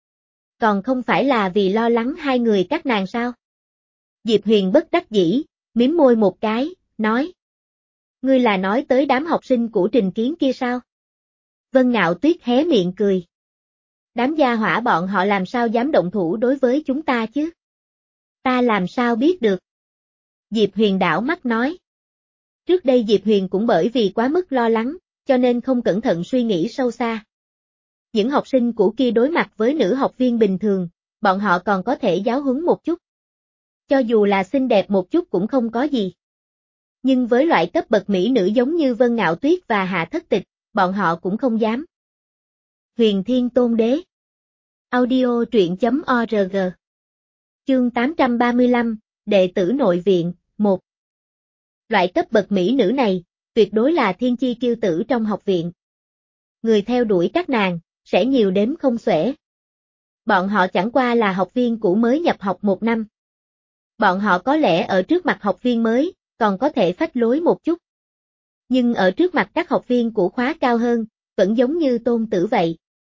Còn không phải là vì lo lắng hai người các nàng sao? Diệp Huyền bất đắc dĩ, mím môi một cái, nói. Ngươi là nói tới đám học sinh của Trình Kiến kia sao? Vân Ngạo Tuyết hé miệng cười. Đám gia hỏa bọn họ làm sao dám động thủ đối với chúng ta chứ? Ta làm sao biết được? Diệp Huyền đảo mắt nói. Trước đây Diệp Huyền cũng bởi vì quá mức lo lắng, cho nên không cẩn thận suy nghĩ sâu xa. Những học sinh của kia đối mặt với nữ học viên bình thường, bọn họ còn có thể giáo huấn một chút. Cho dù là xinh đẹp một chút cũng không có gì. Nhưng với loại cấp bậc mỹ nữ giống như Vân Ngạo Tuyết và Hạ Thất Tịch, bọn họ cũng không dám. Huyền Thiên Tôn Đế. Audio truyện chấm org. Chương tám trăm ba mươi lăm, Đệ tử nội viện, một. Loại cấp bậc mỹ nữ này, tuyệt đối là thiên chi kiêu tử trong học viện. Người theo đuổi các nàng, sẽ nhiều đếm không xuể. Bọn họ chẳng qua là học viên cũ mới nhập học một năm. Bọn họ có lẽ ở trước mặt học viên mới, còn có thể phách lối một chút. Nhưng ở trước mặt các học viên của khóa cao hơn, vẫn giống như tôn tử vậy.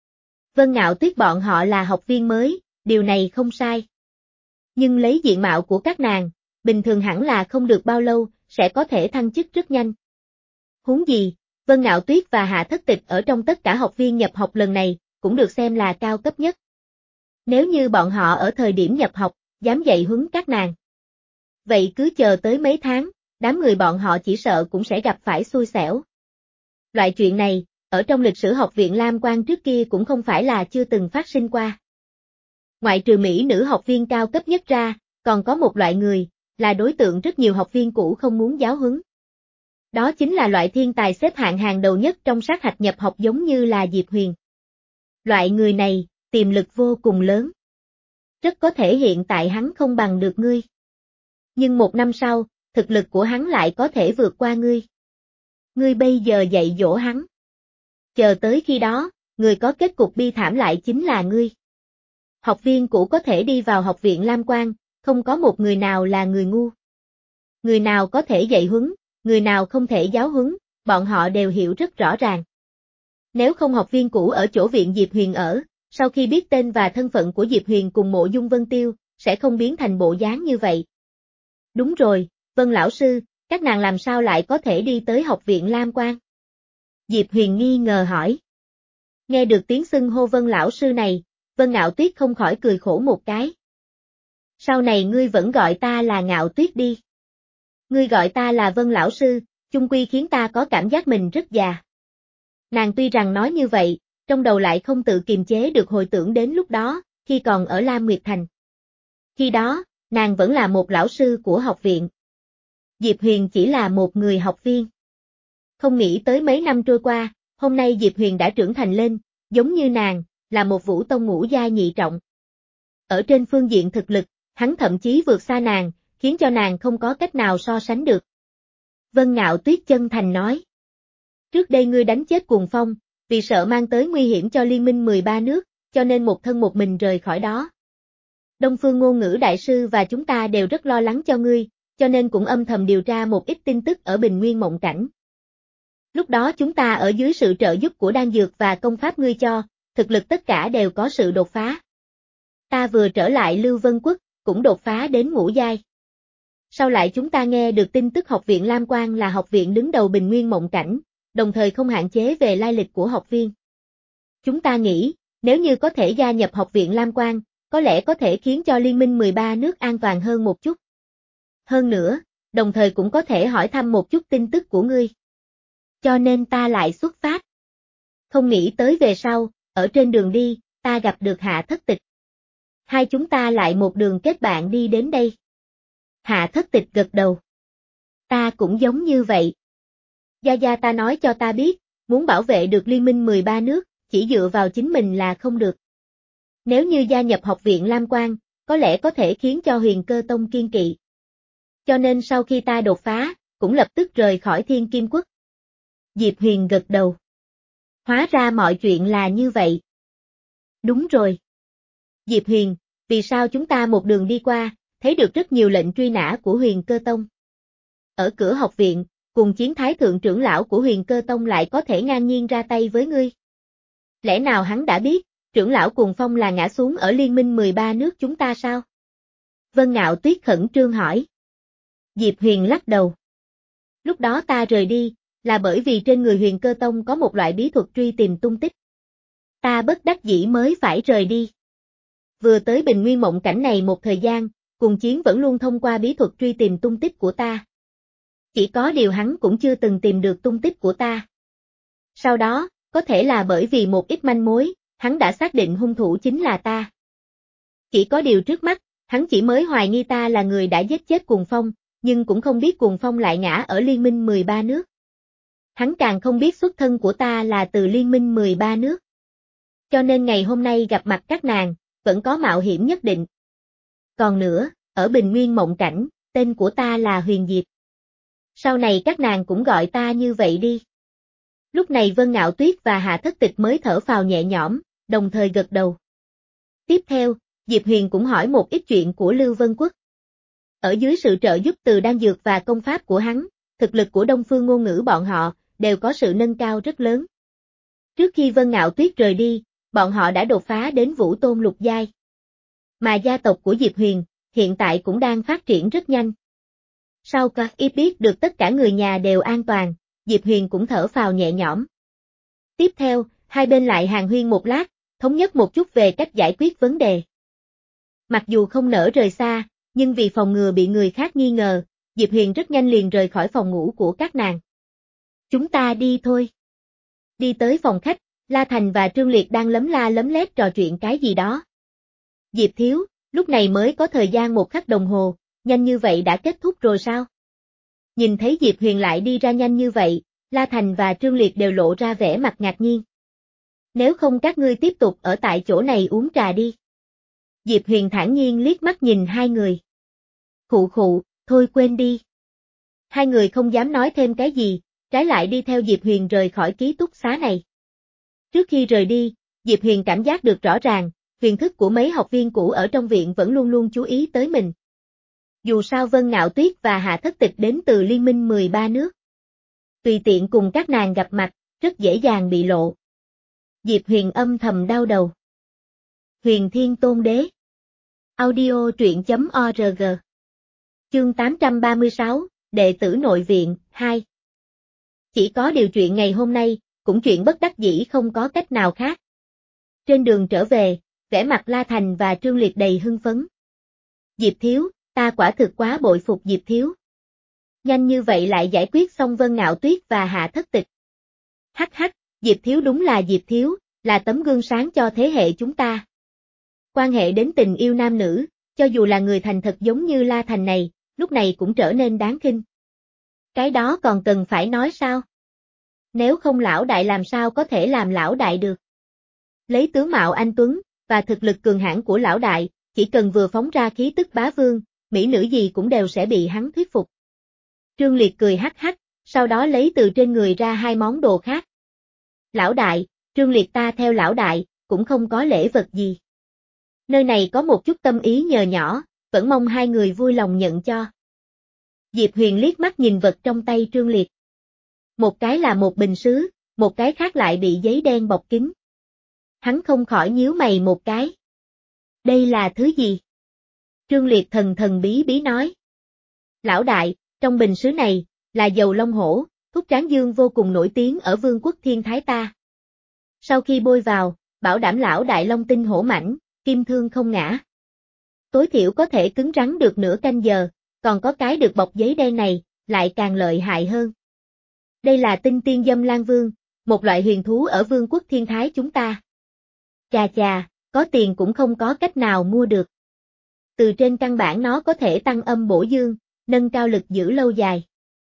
Vân Ngạo Tuyết bọn họ là học viên mới, điều này không sai. Nhưng lấy diện mạo của các nàng, bình thường hẳn là không được bao lâu, sẽ có thể thăng chức rất nhanh. Huống gì, Vân Ngạo Tuyết và Hạ Thất Tịch ở trong tất cả học viên nhập học lần này, cũng được xem là cao cấp nhất. Nếu như bọn họ ở thời điểm nhập học, dám dạy huấn các nàng. Vậy cứ chờ tới mấy tháng, đám người bọn họ chỉ sợ cũng sẽ gặp phải xui xẻo. Loại chuyện này, ở trong lịch sử học viện Lam Quang trước kia cũng không phải là chưa từng phát sinh qua. Ngoại trừ mỹ nữ học viên cao cấp nhất ra, còn có một loại người, là đối tượng rất nhiều học viên cũ không muốn giáo huấn. Đó chính là loại thiên tài xếp hạng hàng đầu nhất trong sát hạch nhập học giống như là Diệp Huyền. Loại người này, tiềm lực vô cùng lớn. Rất có thể hiện tại hắn không bằng được ngươi. Nhưng một năm sau, thực lực của hắn lại có thể vượt qua ngươi. Ngươi bây giờ dạy dỗ hắn. Chờ tới khi đó, người có kết cục bi thảm lại chính là ngươi. Học viên cũ có thể đi vào học viện Lam Quang, không có một người nào là người ngu. Người nào có thể dạy huấn, người nào không thể giáo huấn, bọn họ đều hiểu rất rõ ràng. Nếu không học viên cũ ở chỗ viện Diệp Huyền ở, sau khi biết tên và thân phận của Diệp Huyền cùng Mộ Dung Vân Tiêu, sẽ không biến thành bộ dáng như vậy. Đúng rồi, Vân lão sư, các nàng làm sao lại có thể đi tới học viện Lam Quang? Diệp Huyền nghi ngờ hỏi. Nghe được tiếng xưng hô Vân lão sư này, Vân Ngạo Tuyết không khỏi cười khổ một cái. Sau này ngươi vẫn gọi ta là Ngạo Tuyết đi. Ngươi gọi ta là Vân lão sư, chung quy khiến ta có cảm giác mình rất già. Nàng tuy rằng nói như vậy, trong đầu lại không tự kiềm chế được hồi tưởng đến lúc đó, khi còn ở Lam Nguyệt Thành. Khi đó, nàng vẫn là một lão sư của học viện. Diệp Huyền chỉ là một người học viên. Không nghĩ tới mấy năm trôi qua, hôm nay Diệp Huyền đã trưởng thành lên, giống như nàng, là một vũ tông ngũ giai nhị trọng. Ở trên phương diện thực lực, hắn thậm chí vượt xa nàng, khiến cho nàng không có cách nào so sánh được. Vân Ngạo Tuyết chân thành nói. Trước đây ngươi đánh chết Cuồng Phong, vì sợ mang tới nguy hiểm cho liên minh mười ba nước, cho nên một thân một mình rời khỏi đó. Đông Phương Ngôn Ngữ Đại Sư và chúng ta đều rất lo lắng cho ngươi, cho nên cũng âm thầm điều tra một ít tin tức ở Bình Nguyên Mộng Cảnh. Lúc đó chúng ta ở dưới sự trợ giúp của đan dược và công pháp ngươi cho, thực lực tất cả đều có sự đột phá. Ta vừa trở lại Lưu Vân Quốc, cũng đột phá đến ngũ giai. Sau lại chúng ta nghe được tin tức học viện Lam Quang là học viện đứng đầu Bình Nguyên Mộng Cảnh, đồng thời không hạn chế về lai lịch của học viên. Chúng ta nghĩ, nếu như có thể gia nhập học viện Lam Quang, có lẽ có thể khiến cho liên minh mười ba nước an toàn hơn một chút. Hơn nữa, đồng thời cũng có thể hỏi thăm một chút tin tức của ngươi. Cho nên ta lại xuất phát. Không nghĩ tới về sau, ở trên đường đi, ta gặp được Hạ Thất Tịch. Hai chúng ta lại một đường kết bạn đi đến đây. Hạ Thất Tịch gật đầu. Ta cũng giống như vậy. Gia Gia ta nói cho ta biết, muốn bảo vệ được liên minh mười ba nước, chỉ dựa vào chính mình là không được. Nếu như gia nhập học viện Lam Quang, có lẽ có thể khiến cho Huyền Cơ Tông kiên kỵ. Cho nên sau khi ta đột phá, cũng lập tức rời khỏi Thiên Kim Quốc. Diệp Huyền gật đầu. Hóa ra mọi chuyện là như vậy. Đúng rồi. Diệp Huyền, vì sao chúng ta một đường đi qua, thấy được rất nhiều lệnh truy nã của Huyền Cơ Tông? Ở cửa học viện, cùng chiến thái thượng trưởng lão của Huyền Cơ Tông lại có thể ngang nhiên ra tay với ngươi. Lẽ nào hắn đã biết, trưởng lão Cuồng Phong là ngã xuống ở liên minh mười ba nước chúng ta sao? Vân Ngạo Tuyết khẩn trương hỏi. Diệp Huyền lắc đầu. Lúc đó ta rời đi, là bởi vì trên người Huyền Cơ Tông có một loại bí thuật truy tìm tung tích. Ta bất đắc dĩ mới phải rời đi. Vừa tới Bình Nguyên Mộng Cảnh này một thời gian, cùng chiến vẫn luôn thông qua bí thuật truy tìm tung tích của ta. Chỉ có điều hắn cũng chưa từng tìm được tung tích của ta. Sau đó, có thể là bởi vì một ít manh mối, hắn đã xác định hung thủ chính là ta. Chỉ có điều trước mắt, hắn chỉ mới hoài nghi ta là người đã giết chết Cuồng Phong, nhưng cũng không biết Cuồng Phong lại ngã ở liên minh mười ba nước. Hắn càng không biết xuất thân của ta là từ liên minh mười ba nước. Cho nên ngày hôm nay gặp mặt các nàng, vẫn có mạo hiểm nhất định. Còn nữa, ở Bình Nguyên Mộng Cảnh, tên của ta là Huyền Diệp. Sau này các nàng cũng gọi ta như vậy đi. Lúc này Vân Ngạo Tuyết và Hạ Thất Tịch mới thở phào nhẹ nhõm, đồng thời gật đầu. Tiếp theo, Diệp Huyền cũng hỏi một ít chuyện của Lưu Vân Quốc. Ở dưới sự trợ giúp từ đan dược và công pháp của hắn, thực lực của Đông Phương Ngôn Ngữ bọn họ, đều có sự nâng cao rất lớn. Trước khi Vân Ngạo Tuyết rời đi, bọn họ đã đột phá đến Vũ Tôn lục giai. Mà gia tộc của Diệp Huyền, hiện tại cũng đang phát triển rất nhanh. Sau khi biết được tất cả người nhà đều an toàn, Diệp Huyền cũng thở phào nhẹ nhõm. Tiếp theo, hai bên lại hàn huyên một lát, thống nhất một chút về cách giải quyết vấn đề. Mặc dù không nỡ rời xa, nhưng vì phòng ngừa bị người khác nghi ngờ, Diệp Huyền rất nhanh liền rời khỏi phòng ngủ của các nàng. Chúng ta đi thôi. Đi tới phòng khách, La Thành và Trương Liệt đang lấm la lấm lét trò chuyện cái gì đó. Diệp thiếu, lúc này mới có thời gian một khắc đồng hồ, nhanh như vậy đã kết thúc rồi sao? Nhìn thấy Diệp Huyền lại đi ra nhanh như vậy, La Thành và Trương Liệt đều lộ ra vẻ mặt ngạc nhiên. Nếu không các ngươi tiếp tục ở tại chỗ này uống trà đi. Diệp Huyền thản nhiên liếc mắt nhìn hai người. Khụ khụ, thôi quên đi. Hai người không dám nói thêm cái gì, trái lại đi theo Diệp Huyền rời khỏi ký túc xá này. Trước khi rời đi, Diệp Huyền cảm giác được rõ ràng, huyền thức của mấy học viên cũ ở trong viện vẫn luôn luôn chú ý tới mình. Dù sao Vân Ngạo Tuyết và Hạ Thất Tịch đến từ liên minh mười ba nước. Tùy tiện cùng các nàng gặp mặt, rất dễ dàng bị lộ. Diệp Huyền âm thầm đau đầu. Huyền Thiên Tôn Đế. Audio truyện chấm org. Chương tám trăm ba mươi sáu, Đệ tử nội viện, hai. Chỉ có điều chuyện ngày hôm nay, cũng chuyện bất đắc dĩ không có cách nào khác. Trên đường trở về, vẻ mặt La Thành và Trương Liệt đầy hưng phấn. Diệp Thiếu, ta quả thực quá bội phục Diệp Thiếu. Nhanh như vậy lại giải quyết xong Vân Ngạo Tuyết và Hạ Thất Tịch. Hắc hắc, Diệp Thiếu đúng là Diệp Thiếu, là tấm gương sáng cho thế hệ chúng ta. Quan hệ đến tình yêu nam nữ, cho dù là người thành thật giống như La Thành này, lúc này cũng trở nên đáng khinh. Cái đó còn cần phải nói sao? Nếu không lão đại làm sao có thể làm lão đại được? Lấy tướng mạo anh tuấn và thực lực cường hãn của lão đại, chỉ cần vừa phóng ra khí tức bá vương, mỹ nữ gì cũng đều sẽ bị hắn thuyết phục. Trương Liệt cười hắc hắc, sau đó lấy từ trên người ra hai món đồ khác. Lão đại, Trương Liệt ta theo lão đại, cũng không có lễ vật gì. Nơi này có một chút tâm ý nhờ nhỏ, vẫn mong hai người vui lòng nhận cho. Diệp Huyền liếc mắt nhìn vật trong tay Trương Liệt. Một cái là một bình sứ, một cái khác lại bị giấy đen bọc kín. Hắn không khỏi nhíu mày một cái. Đây là thứ gì? Trương Liệt thần thần bí bí nói. Lão đại, trong bình sứ này, là dầu long hổ, thuốc tráng dương vô cùng nổi tiếng ở vương quốc Thiên Thái ta. Sau khi bôi vào, bảo đảm lão đại long tinh hổ mãnh, kim thương không ngã. Tối thiểu có thể cứng rắn được nửa canh giờ, còn có cái được bọc giấy đen này, lại càng lợi hại hơn. Đây là tinh tiên dâm lan vương, một loại huyền thú ở vương quốc Thiên Thái chúng ta. Chà chà, có tiền cũng không có cách nào mua được. Từ trên căn bản nó có thể tăng âm bổ dương, nâng cao lực giữ lâu dài.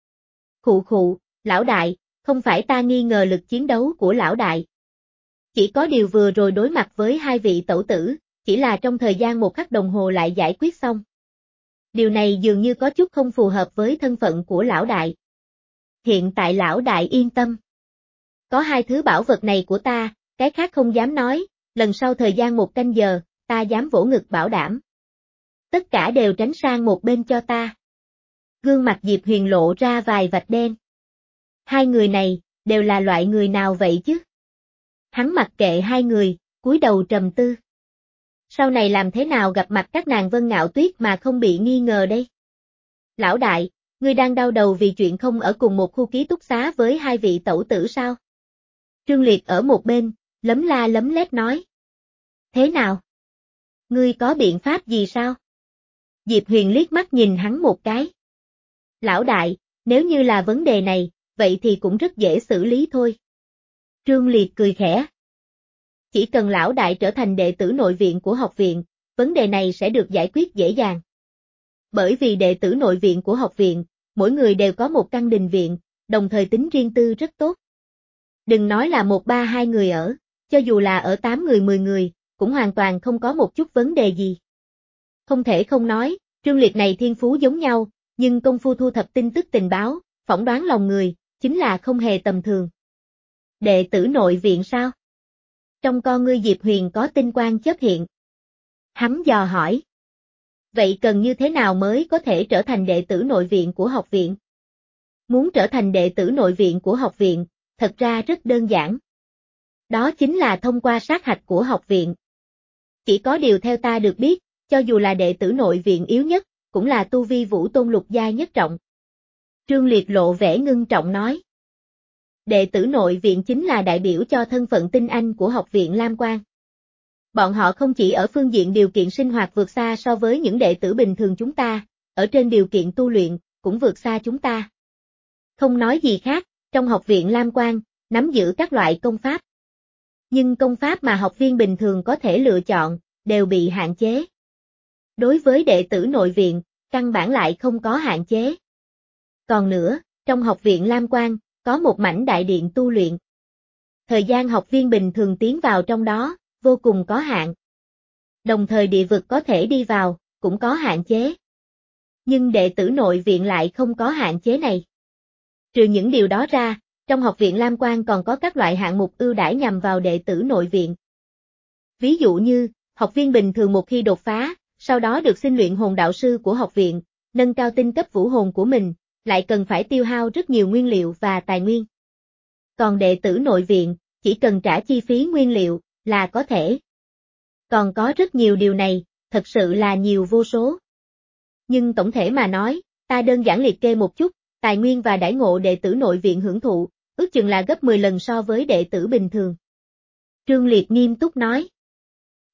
Khụ khụ, lão đại, không phải ta nghi ngờ lực chiến đấu của lão đại. Chỉ có điều vừa rồi đối mặt với hai vị tẩu tử, chỉ là trong thời gian một khắc đồng hồ lại giải quyết xong. Điều này dường như có chút không phù hợp với thân phận của lão đại. Hiện tại lão đại yên tâm. Có hai thứ bảo vật này của ta, cái khác không dám nói, lần sau thời gian một canh giờ, ta dám vỗ ngực bảo đảm. Tất cả đều tránh sang một bên cho ta. Gương mặt Diệp Huyền lộ ra vài vạch đen. Hai người này, đều là loại người nào vậy chứ? Hắn mặc kệ hai người, cúi đầu trầm tư. Sau này làm thế nào gặp mặt các nàng Vân Ngạo Tuyết mà không bị nghi ngờ đây? Lão đại, ngươi đang đau đầu vì chuyện không ở cùng một khu ký túc xá với hai vị tẩu tử sao? Trương Liệt ở một bên, lấm la lấm lét nói. Thế nào? Ngươi có biện pháp gì sao? Diệp Huyền liếc mắt nhìn hắn một cái. Lão đại, nếu như là vấn đề này, vậy thì cũng rất dễ xử lý thôi. Trương Liệt cười khẽ. Chỉ cần lão đại trở thành đệ tử nội viện của học viện, vấn đề này sẽ được giải quyết dễ dàng. Bởi vì đệ tử nội viện của học viện, mỗi người đều có một căn đình viện, đồng thời tính riêng tư rất tốt. Đừng nói là một ba hai người ở, cho dù là ở tám người mười người, cũng hoàn toàn không có một chút vấn đề gì. Không thể không nói, Trương Liệt này thiên phú giống nhau, nhưng công phu thu thập tin tức tình báo, phỏng đoán lòng người, chính là không hề tầm thường. Đệ tử nội viện sao? Trong con ngươi Diệp Huyền có tinh quang chớp hiện. Hắn dò hỏi. Vậy cần như thế nào mới có thể trở thành đệ tử nội viện của học viện? Muốn trở thành đệ tử nội viện của học viện, thật ra rất đơn giản. Đó chính là thông qua sát hạch của học viện. Chỉ có điều theo ta được biết, cho dù là đệ tử nội viện yếu nhất, cũng là tu vi vũ tôn lục giai nhất trọng. Trương Liệt lộ vẻ ngưng trọng nói. Đệ tử nội viện chính là đại biểu cho thân phận tinh anh của học viện Lam Quang. Bọn họ không chỉ ở phương diện điều kiện sinh hoạt vượt xa so với những đệ tử bình thường chúng ta, ở trên điều kiện tu luyện, cũng vượt xa chúng ta. Không nói gì khác, trong học viện Lam Quang, nắm giữ các loại công pháp. Nhưng công pháp mà học viên bình thường có thể lựa chọn, đều bị hạn chế. Đối với đệ tử nội viện, căn bản lại không có hạn chế. Còn nữa, trong học viện Lam Quang, có một mảnh đại điện tu luyện. Thời gian học viên bình thường tiến vào trong đó, vô cùng có hạn. Đồng thời địa vực có thể đi vào, cũng có hạn chế. Nhưng đệ tử nội viện lại không có hạn chế này. Trừ những điều đó ra, trong học viện Lam Quang còn có các loại hạng mục ưu đãi nhằm vào đệ tử nội viện. Ví dụ như, học viên bình thường một khi đột phá, sau đó được xin luyện hồn đạo sư của học viện, nâng cao tinh cấp vũ hồn của mình, lại cần phải tiêu hao rất nhiều nguyên liệu và tài nguyên. Còn đệ tử nội viện, chỉ cần trả chi phí nguyên liệu, là có thể. Còn có rất nhiều điều này, thật sự là nhiều vô số. Nhưng tổng thể mà nói, ta đơn giản liệt kê một chút, tài nguyên và đãi ngộ đệ tử nội viện hưởng thụ, ước chừng là gấp mười lần so với đệ tử bình thường. Trương Liệt nghiêm túc nói.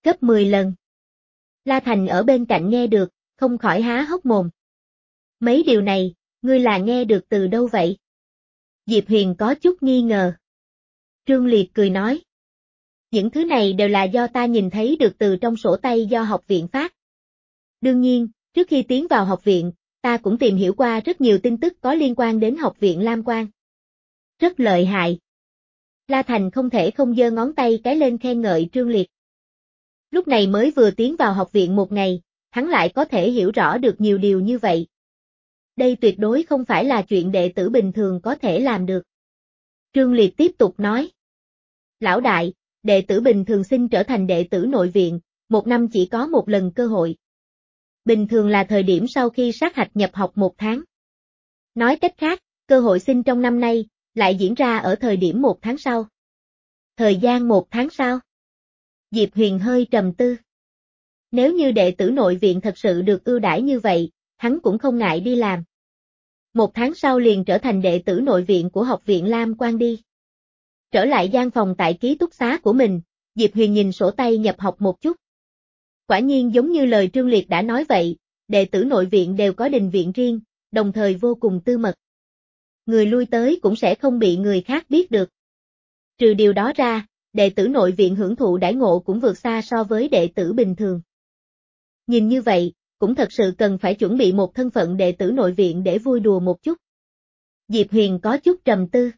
Gấp mười lần. La Thành ở bên cạnh nghe được, không khỏi há hốc mồm. Mấy điều này, ngươi là nghe được từ đâu vậy? Diệp Huyền có chút nghi ngờ. Trương Liệt cười nói. Những thứ này đều là do ta nhìn thấy được từ trong sổ tay do học viện phát. Đương nhiên, trước khi tiến vào học viện, ta cũng tìm hiểu qua rất nhiều tin tức có liên quan đến học viện Lam Quang. Rất lợi hại. La Thành không thể không giơ ngón tay cái lên khen ngợi Trương Liệt. Lúc này mới vừa tiến vào học viện một ngày, hắn lại có thể hiểu rõ được nhiều điều như vậy. Đây tuyệt đối không phải là chuyện đệ tử bình thường có thể làm được. Trương Liệt tiếp tục nói. Lão đại, đệ tử bình thường xin trở thành đệ tử nội viện, một năm chỉ có một lần cơ hội. Bình thường là thời điểm sau khi sát hạch nhập học một tháng. Nói cách khác, cơ hội xin trong năm nay, lại diễn ra ở thời điểm một tháng sau. Thời gian một tháng sau. Diệp Huyền hơi trầm tư. Nếu như đệ tử nội viện thật sự được ưu đãi như vậy, hắn cũng không ngại đi làm. Một tháng sau liền trở thành đệ tử nội viện của học viện Lam Quang đi. Trở lại gian phòng tại ký túc xá của mình, Diệp Huyền nhìn sổ tay nhập học một chút. Quả nhiên giống như lời Trương Liệt đã nói vậy, đệ tử nội viện đều có đình viện riêng, đồng thời vô cùng tư mật. Người lui tới cũng sẽ không bị người khác biết được. Trừ điều đó ra, đệ tử nội viện hưởng thụ đãi ngộ cũng vượt xa so với đệ tử bình thường. Nhìn như vậy, cũng thật sự cần phải chuẩn bị một thân phận đệ tử nội viện để vui đùa một chút. Diệp Huyền có chút trầm tư.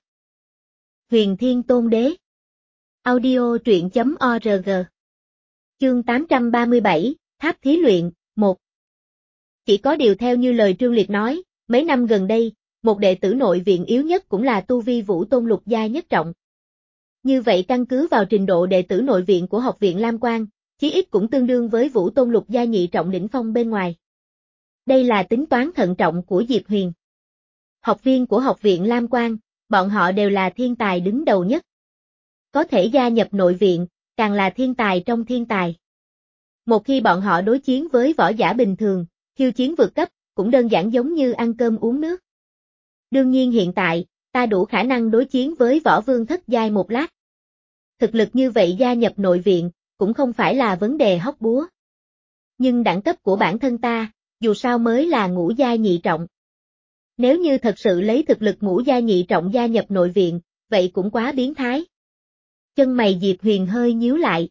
Huyền Thiên Tôn Đế. Audio truyện chấm org. Chương tám trăm ba mươi bảy, Tháp Thí Luyện, một. Chỉ có điều theo như lời Trương Liệt nói, mấy năm gần đây, một đệ tử nội viện yếu nhất cũng là tu vi Vũ Tôn lục giai nhất trọng. Như vậy căn cứ vào trình độ đệ tử nội viện của học viện Lam Quang, chí ít cũng tương đương với Vũ Tôn lục giai nhị trọng đỉnh phong bên ngoài. Đây là tính toán thận trọng của Diệp Huyền. Học viên của học viện Lam Quang, bọn họ đều là thiên tài đứng đầu nhất. Có thể gia nhập nội viện, càng là thiên tài trong thiên tài. Một khi bọn họ đối chiến với võ giả bình thường, khiêu chiến vượt cấp, cũng đơn giản giống như ăn cơm uống nước. Đương nhiên hiện tại, ta đủ khả năng đối chiến với võ vương thất giai một lát. Thực lực như vậy gia nhập nội viện, cũng không phải là vấn đề hóc búa. Nhưng đẳng cấp của bản thân ta, dù sao mới là ngũ giai nhị trọng. Nếu như thật sự lấy thực lực ngũ giai nhị trọng gia nhập nội viện, vậy cũng quá biến thái. Chân mày Diệp Huyền hơi nhíu lại.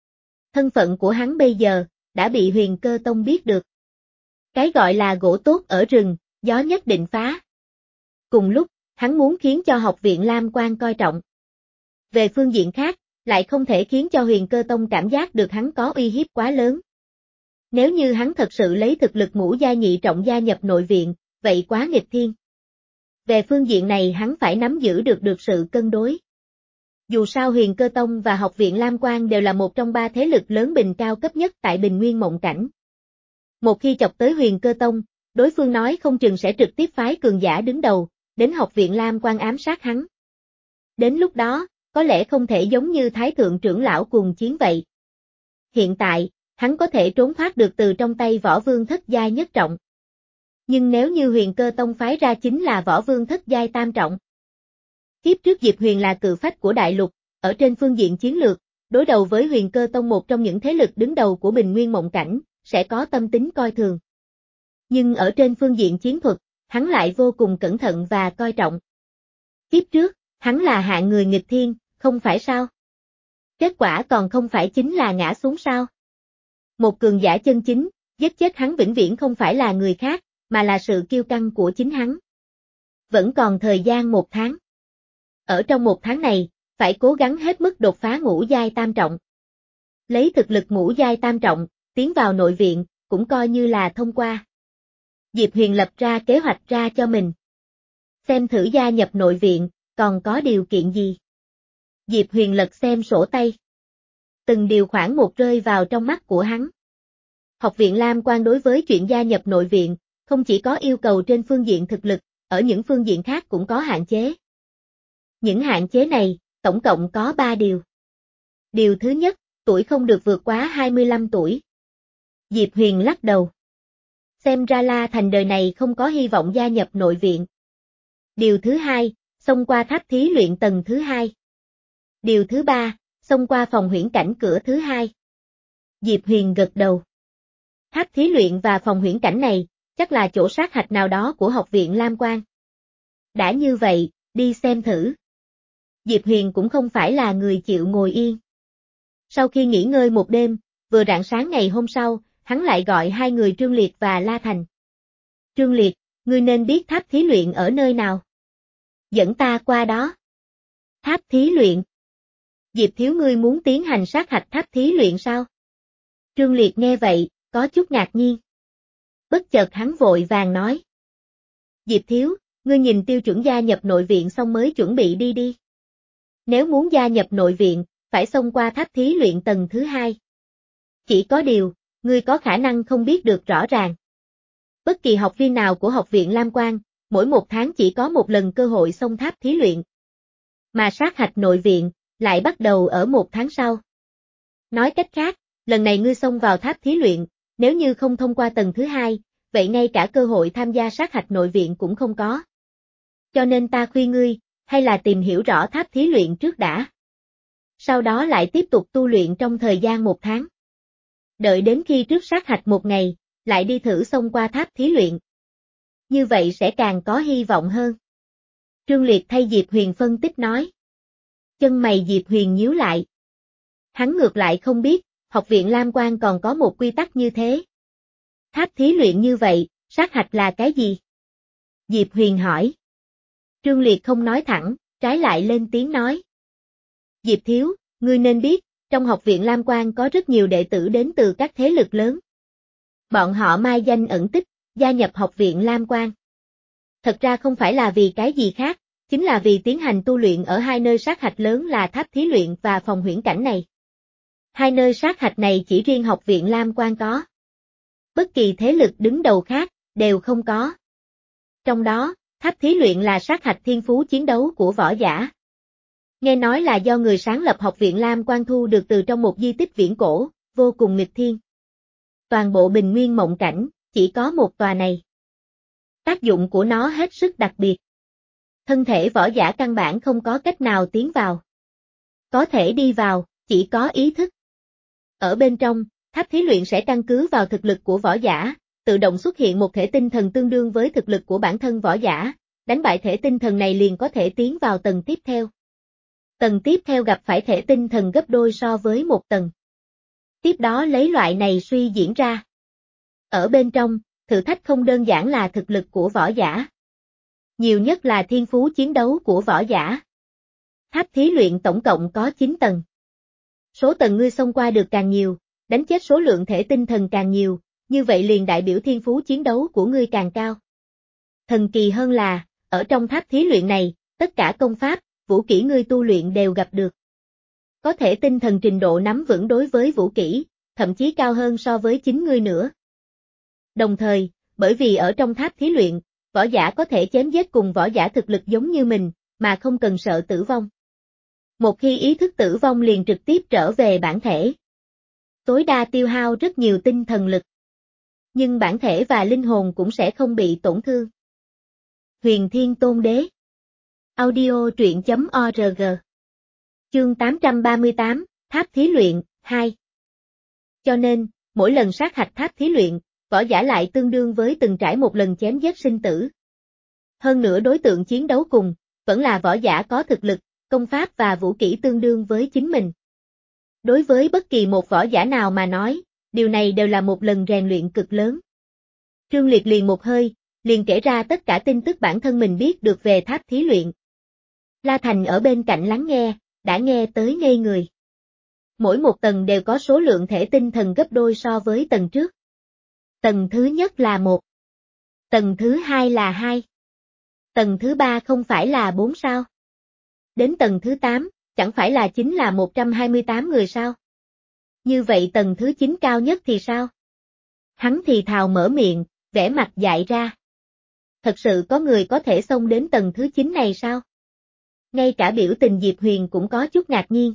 Thân phận của hắn bây giờ, đã bị Huyền Cơ Tông biết được. Cái gọi là gỗ tốt ở rừng, gió nhất định phá. Cùng lúc, hắn muốn khiến cho học viện Lam Quang coi trọng. Về phương diện khác, lại không thể khiến cho Huyền Cơ Tông cảm giác được hắn có uy hiếp quá lớn. Nếu như hắn thật sự lấy thực lực ngũ giai nhị trọng gia nhập nội viện, vậy quá nghịch thiên. Về phương diện này hắn phải nắm giữ được được sự cân đối. Dù sao Huyền Cơ Tông và học viện Lam Quang đều là một trong ba thế lực lớn bình cao cấp nhất tại Bình Nguyên Mộng Cảnh. Một khi chọc tới Huyền Cơ Tông, đối phương nói không chừng sẽ trực tiếp phái cường giả đứng đầu, đến học viện Lam Quang ám sát hắn. Đến lúc đó, có lẽ không thể giống như Thái Thượng trưởng lão cùng chiến vậy. Hiện tại, hắn có thể trốn thoát được từ trong tay võ vương thất giai nhất trọng. Nhưng nếu như Huyền Cơ Tông phái ra chính là võ vương thất giai tam trọng. Kiếp trước Diệp Huyền là cự phách của đại lục, ở trên phương diện chiến lược, đối đầu với Huyền Cơ Tông một trong những thế lực đứng đầu của Bình Nguyên Mộng Cảnh, sẽ có tâm tính coi thường. Nhưng ở trên phương diện chiến thuật, hắn lại vô cùng cẩn thận và coi trọng. Kiếp trước, hắn là hạng người nghịch thiên, không phải sao? Kết quả còn không phải chính là ngã xuống sao? Một cường giả chân chính, giết chết hắn vĩnh viễn không phải là người khác, mà là sự kiêu căng của chính hắn. Vẫn còn thời gian một tháng. Ở trong một tháng này, phải cố gắng hết mức đột phá ngũ giai tam trọng. Lấy thực lực ngũ giai tam trọng, tiến vào nội viện, cũng coi như là thông qua. Diệp Huyền lập ra kế hoạch ra cho mình. Xem thử gia nhập nội viện, còn có điều kiện gì? Diệp Huyền lật xem sổ tay. Từng điều khoản một rơi vào trong mắt của hắn. Học viện Lam Quang đối với chuyện gia nhập nội viện, không chỉ có yêu cầu trên phương diện thực lực, ở những phương diện khác cũng có hạn chế. Những hạn chế này, tổng cộng có ba điều. Điều thứ nhất, tuổi không được vượt quá hai mươi lăm tuổi. Diệp Huyền lắc đầu. Xem ra La Thành đời này không có hy vọng gia nhập nội viện. Điều thứ hai, xông qua tháp thí luyện tầng thứ hai. Điều thứ ba, xông qua phòng huyễn cảnh cửa thứ hai. Diệp Huyền gật đầu. Tháp thí luyện và phòng huyễn cảnh này, chắc là chỗ sát hạch nào đó của học viện Lam Quan. Đã như vậy, đi xem thử. Diệp Huyền cũng không phải là người chịu ngồi yên. Sau khi nghỉ ngơi một đêm, vừa rạng sáng ngày hôm sau, hắn lại gọi hai người Trương Liệt và La Thành. Trương Liệt, ngươi nên biết tháp thí luyện ở nơi nào. Dẫn ta qua đó. Tháp thí luyện. Diệp thiếu ngươi muốn tiến hành sát hạch tháp thí luyện sao? Trương Liệt nghe vậy, có chút ngạc nhiên. Bất chợt hắn vội vàng nói. Diệp thiếu, ngươi nhìn tiêu chuẩn gia nhập nội viện xong mới chuẩn bị đi đi. Nếu muốn gia nhập nội viện, phải xông qua tháp thí luyện tầng thứ hai. Chỉ có điều, ngươi có khả năng không biết được rõ ràng. Bất kỳ học viên nào của học viện Lam Quan, mỗi một tháng chỉ có một lần cơ hội xông tháp thí luyện. Mà sát hạch nội viện, lại bắt đầu ở một tháng sau. Nói cách khác, lần này ngươi xông vào tháp thí luyện, nếu như không thông qua tầng thứ hai, vậy ngay cả cơ hội tham gia sát hạch nội viện cũng không có. Cho nên ta khuyên ngươi, hay là tìm hiểu rõ tháp thí luyện trước đã. Sau đó lại tiếp tục tu luyện trong thời gian một tháng. Đợi đến khi trước sát hạch một ngày, lại đi thử xông qua tháp thí luyện. Như vậy sẽ càng có hy vọng hơn. Trương Liệt thay Diệp Huyền phân tích nói. Chân mày Diệp Huyền nhíu lại. Hắn ngược lại không biết, học viện Lam Quan còn có một quy tắc như thế. Tháp thí luyện như vậy, sát hạch là cái gì? Diệp Huyền hỏi. Trương Liệt không nói thẳng, trái lại lên tiếng nói. Diệp thiếu, ngươi nên biết, trong học viện Lam Quan có rất nhiều đệ tử đến từ các thế lực lớn. Bọn họ mai danh ẩn tích, gia nhập học viện Lam Quan. Thật ra không phải là vì cái gì khác, chính là vì tiến hành tu luyện ở hai nơi sát hạch lớn là tháp thí luyện và phòng huyễn cảnh này. Hai nơi sát hạch này chỉ riêng học viện Lam Quan có. Bất kỳ thế lực đứng đầu khác, đều không có. Trong đó, tháp thí luyện là sát hạch thiên phú chiến đấu của võ giả. Nghe nói là do người sáng lập học viện Lam Quan thu được từ trong một di tích viễn cổ, vô cùng nghịch thiên. Toàn bộ bình nguyên mộng cảnh, chỉ có một tòa này. Tác dụng của nó hết sức đặc biệt. Thân thể võ giả căn bản không có cách nào tiến vào. Có thể đi vào, chỉ có ý thức. Ở bên trong, tháp thí luyện sẽ căn cứ vào thực lực của võ giả, tự động xuất hiện một thể tinh thần tương đương với thực lực của bản thân võ giả, đánh bại thể tinh thần này liền có thể tiến vào tầng tiếp theo. Tầng tiếp theo gặp phải thể tinh thần gấp đôi so với một tầng. Tiếp đó lấy loại này suy diễn ra. Ở bên trong, thử thách không đơn giản là thực lực của võ giả. Nhiều nhất là thiên phú chiến đấu của võ giả. Tháp thí luyện tổng cộng có chín tầng. Số tầng ngươi xông qua được càng nhiều, đánh chết số lượng thể tinh thần càng nhiều, như vậy liền đại biểu thiên phú chiến đấu của ngươi càng cao. Thần kỳ hơn là, ở trong tháp thí luyện này, tất cả công pháp, vũ kỹ ngươi tu luyện đều gặp được. Có thể tinh thần trình độ nắm vững đối với vũ kỹ, thậm chí cao hơn so với chính ngươi nữa. Đồng thời, bởi vì ở trong tháp thí luyện, võ giả có thể chém giết cùng võ giả thực lực giống như mình, mà không cần sợ tử vong. Một khi ý thức tử vong liền trực tiếp trở về bản thể. Tối đa tiêu hao rất nhiều tinh thần lực. Nhưng bản thể và linh hồn cũng sẽ không bị tổn thương. Huyền Thiên Tôn Đế. Audio truyện chấm org. Chương tám trăm ba mươi tám, Tháp thí luyện, hai. Cho nên, mỗi lần sát hạch tháp thí luyện, võ giả lại tương đương với từng trải một lần chém giết sinh tử. Hơn nữa đối tượng chiến đấu cùng, vẫn là võ giả có thực lực, công pháp và vũ kỹ tương đương với chính mình. Đối với bất kỳ một võ giả nào mà nói, điều này đều là một lần rèn luyện cực lớn. Trương Liệt liền một hơi, liền kể ra tất cả tin tức bản thân mình biết được về tháp thí luyện. La Thành ở bên cạnh lắng nghe, đã nghe tới ngây người. Mỗi một tầng đều có số lượng thể tinh thần gấp đôi so với tầng trước. Tầng thứ nhất là một. Tầng thứ hai là hai. Tầng thứ ba không phải là bốn sao? Đến tầng thứ tám, chẳng phải là chính là một trăm hai mươi tám người sao? Như vậy tầng thứ chín cao nhất thì sao? Hắn thì thào mở miệng, vẻ mặt dại ra. Thật sự có người có thể xông đến tầng thứ chín này sao? Ngay cả biểu tình Diệp Huyền cũng có chút ngạc nhiên.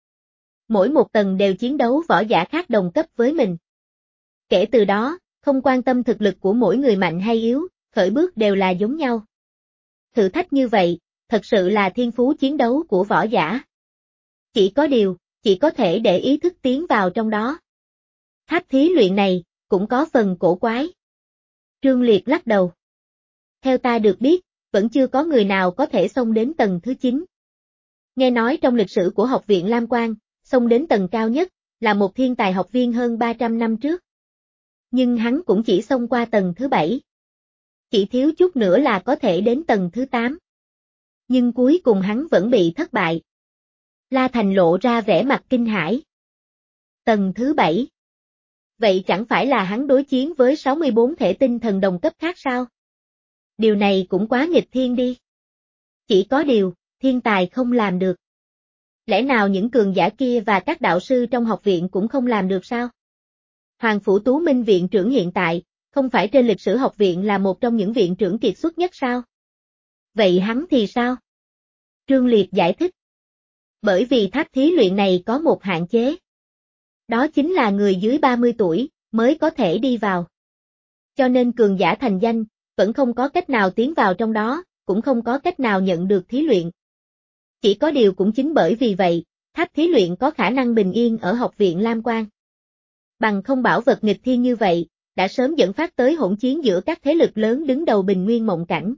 Mỗi một tầng đều chiến đấu võ giả khác đồng cấp với mình. Kể từ đó, không quan tâm thực lực của mỗi người mạnh hay yếu, khởi bước đều là giống nhau. Thử thách như vậy, thật sự là thiên phú chiến đấu của võ giả. Chỉ có điều, chỉ có thể để ý thức tiến vào trong đó. Tháp thí luyện này, cũng có phần cổ quái. Trương Liệt lắc đầu. Theo ta được biết, vẫn chưa có người nào có thể xông đến tầng thứ chín. Nghe nói trong lịch sử của học viện Lam Quang, xông đến tầng cao nhất, là một thiên tài học viên hơn ba trăm năm trước. Nhưng hắn cũng chỉ xông qua tầng thứ bảy. Chỉ thiếu chút nữa là có thể đến tầng thứ tám. Nhưng cuối cùng hắn vẫn bị thất bại. La Thành lộ ra vẻ mặt kinh hãi. Tầng thứ bảy. Vậy chẳng phải là hắn đối chiến với sáu mươi bốn thể tinh thần đồng cấp khác sao? Điều này cũng quá nghịch thiên đi. Chỉ có điều, thiên tài không làm được. Lẽ nào những cường giả kia và các đạo sư trong học viện cũng không làm được sao? Hoàng Phủ Tú Minh viện trưởng hiện tại, không phải trên lịch sử học viện là một trong những viện trưởng kiệt xuất nhất sao? Vậy hắn thì sao? Trương Liệt giải thích. Bởi vì tháp thí luyện này có một hạn chế. Đó chính là người dưới ba mươi tuổi, mới có thể đi vào. Cho nên cường giả thành danh, vẫn không có cách nào tiến vào trong đó, cũng không có cách nào nhận được thí luyện. Chỉ có điều cũng chính bởi vì vậy, tháp thí luyện có khả năng bình yên ở học viện Lam Quang. Bằng không bảo vật nghịch thiên như vậy, đã sớm dẫn phát tới hỗn chiến giữa các thế lực lớn đứng đầu Bình Nguyên Mộng Cảnh.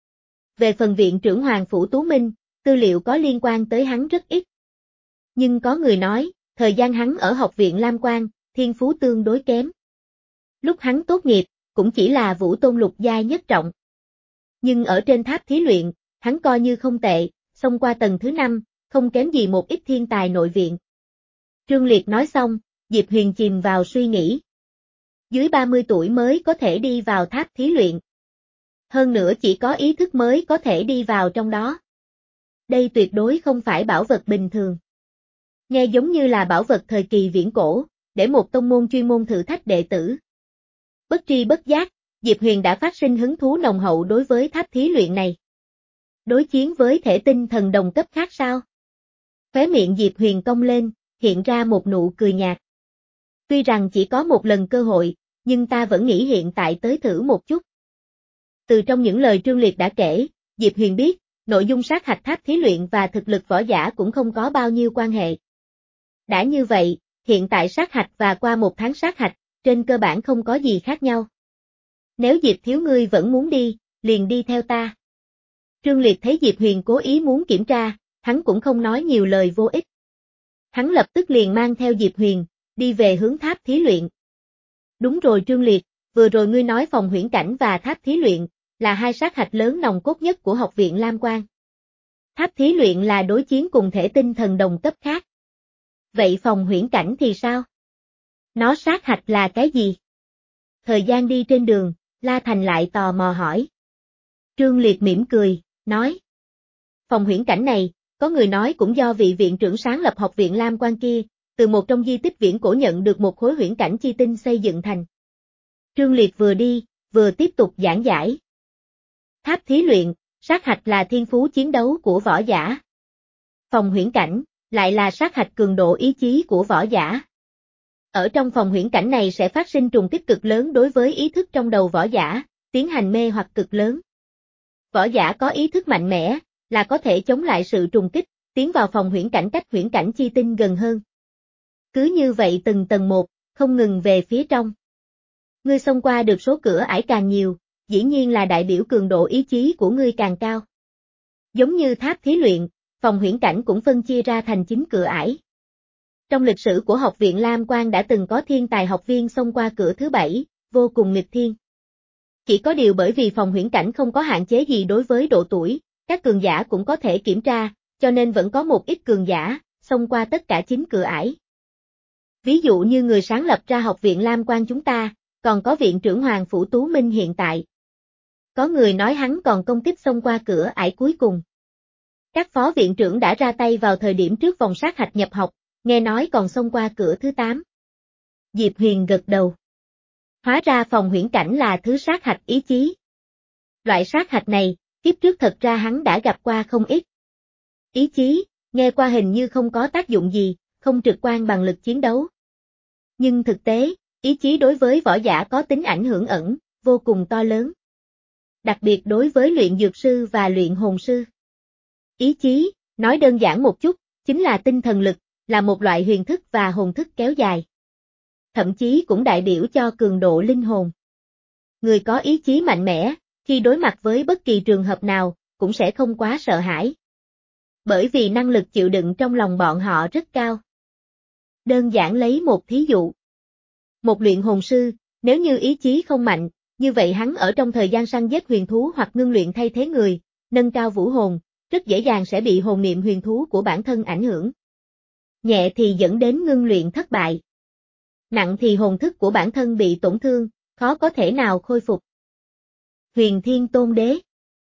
Về phần viện trưởng Hoàng Phủ Tú Minh, tư liệu có liên quan tới hắn rất ít. Nhưng có người nói, thời gian hắn ở học viện Lam Quang, thiên phú tương đối kém. Lúc hắn tốt nghiệp, cũng chỉ là vũ tôn lục giai nhất trọng. Nhưng ở trên tháp thí luyện, hắn coi như không tệ, xông qua tầng thứ năm, không kém gì một ít thiên tài nội viện. Trương Liệt nói xong, Diệp Huyền chìm vào suy nghĩ. Dưới ba mươi tuổi mới có thể đi vào tháp thí luyện. Hơn nữa chỉ có ý thức mới có thể đi vào trong đó. Đây tuyệt đối không phải bảo vật bình thường. Nghe giống như là bảo vật thời kỳ viễn cổ, để một tông môn chuyên môn thử thách đệ tử. Bất tri bất giác, Diệp Huyền đã phát sinh hứng thú nồng hậu đối với tháp thí luyện này. Đối chiến với thể tinh thần đồng cấp khác sao? Khóe miệng Diệp Huyền cong lên, hiện ra một nụ cười nhạt. Tuy rằng chỉ có một lần cơ hội, nhưng ta vẫn nghĩ hiện tại tới thử một chút. Từ trong những lời Trương Liệt đã kể, Diệp Huyền biết, nội dung sát hạch tháp thí luyện và thực lực võ giả cũng không có bao nhiêu quan hệ. Đã như vậy, hiện tại sát hạch và qua một tháng sát hạch, trên cơ bản không có gì khác nhau. Nếu Diệp thiếu ngươi vẫn muốn đi, liền đi theo ta. Trương Liệt thấy Diệp Huyền cố ý muốn kiểm tra, hắn cũng không nói nhiều lời vô ích. Hắn lập tức liền mang theo Diệp Huyền, đi về hướng tháp thí luyện. Đúng rồi Trương Liệt, vừa rồi ngươi nói phòng huyễn cảnh và tháp thí luyện, là hai sát hạch lớn nòng cốt nhất của học viện Lam Quang. Tháp thí luyện là đối chiến cùng thể tinh thần đồng cấp khác. Vậy phòng huyễn cảnh thì sao? Nó sát hạch là cái gì? Thời gian đi trên đường, La Thành lại tò mò hỏi. Trương Liệt mỉm cười, nói. Phòng huyễn cảnh này, có người nói cũng do vị viện trưởng sáng lập học viện Lam Quang kia, từ một trong di tích viễn cổ nhận được một khối huyễn cảnh chi tinh xây dựng thành. Trương Liệt vừa đi, vừa tiếp tục giảng giải. Tháp thí luyện, sát hạch là thiên phú chiến đấu của võ giả. Phòng huyễn cảnh, lại là sát hạch cường độ ý chí của võ giả. Ở trong phòng huyễn cảnh này sẽ phát sinh trùng kích cực lớn đối với ý thức trong đầu võ giả, tiến hành mê hoặc cực lớn. Võ giả có ý thức mạnh mẽ, là có thể chống lại sự trùng kích, tiến vào phòng huyễn cảnh cách huyễn cảnh chi tinh gần hơn. Cứ như vậy từng tầng một, không ngừng về phía trong. Ngươi xông qua được số cửa ải càng nhiều, dĩ nhiên là đại biểu cường độ ý chí của ngươi càng cao. Giống như tháp thí luyện, phòng huyễn cảnh cũng phân chia ra thành chín cửa ải. Trong lịch sử của học viện Lam Quang đã từng có thiên tài học viên xông qua cửa thứ bảy, vô cùng nghịch thiên. Chỉ có điều bởi vì phòng huyễn cảnh không có hạn chế gì đối với độ tuổi, các cường giả cũng có thể kiểm tra, cho nên vẫn có một ít cường giả, xông qua tất cả chín cửa ải. Ví dụ như người sáng lập ra học viện Lam Quang chúng ta, còn có viện trưởng Hoàng Phủ Tú Minh hiện tại. Có người nói hắn còn công kích xông qua cửa ải cuối cùng. Các phó viện trưởng đã ra tay vào thời điểm trước vòng sát hạch nhập học, nghe nói còn xông qua cửa thứ tám. Diệp Huyền gật đầu. Hóa ra phòng huyễn cảnh là thứ sát hạch ý chí. Loại sát hạch này, kiếp trước thật ra hắn đã gặp qua không ít. Ý chí, nghe qua hình như không có tác dụng gì, không trực quan bằng lực chiến đấu. Nhưng thực tế, ý chí đối với võ giả có tính ảnh hưởng ẩn, vô cùng to lớn. Đặc biệt đối với luyện dược sư và luyện hồn sư. Ý chí, nói đơn giản một chút, chính là tinh thần lực, là một loại huyền thức và hồn thức kéo dài. thậm chí cũng đại biểu cho cường độ linh hồn. Người có ý chí mạnh mẽ, khi đối mặt với bất kỳ trường hợp nào, cũng sẽ không quá sợ hãi. Bởi vì năng lực chịu đựng trong lòng bọn họ rất cao. Đơn giản lấy một thí dụ. Một luyện hồn sư, nếu như ý chí không mạnh, như vậy hắn ở trong thời gian săn giết huyền thú hoặc ngưng luyện thay thế người, nâng cao vũ hồn, rất dễ dàng sẽ bị hồn niệm huyền thú của bản thân ảnh hưởng. Nhẹ thì dẫn đến ngưng luyện thất bại. Nặng thì hồn thức của bản thân bị tổn thương, khó có thể nào khôi phục. Huyền Thiên Tôn Đế.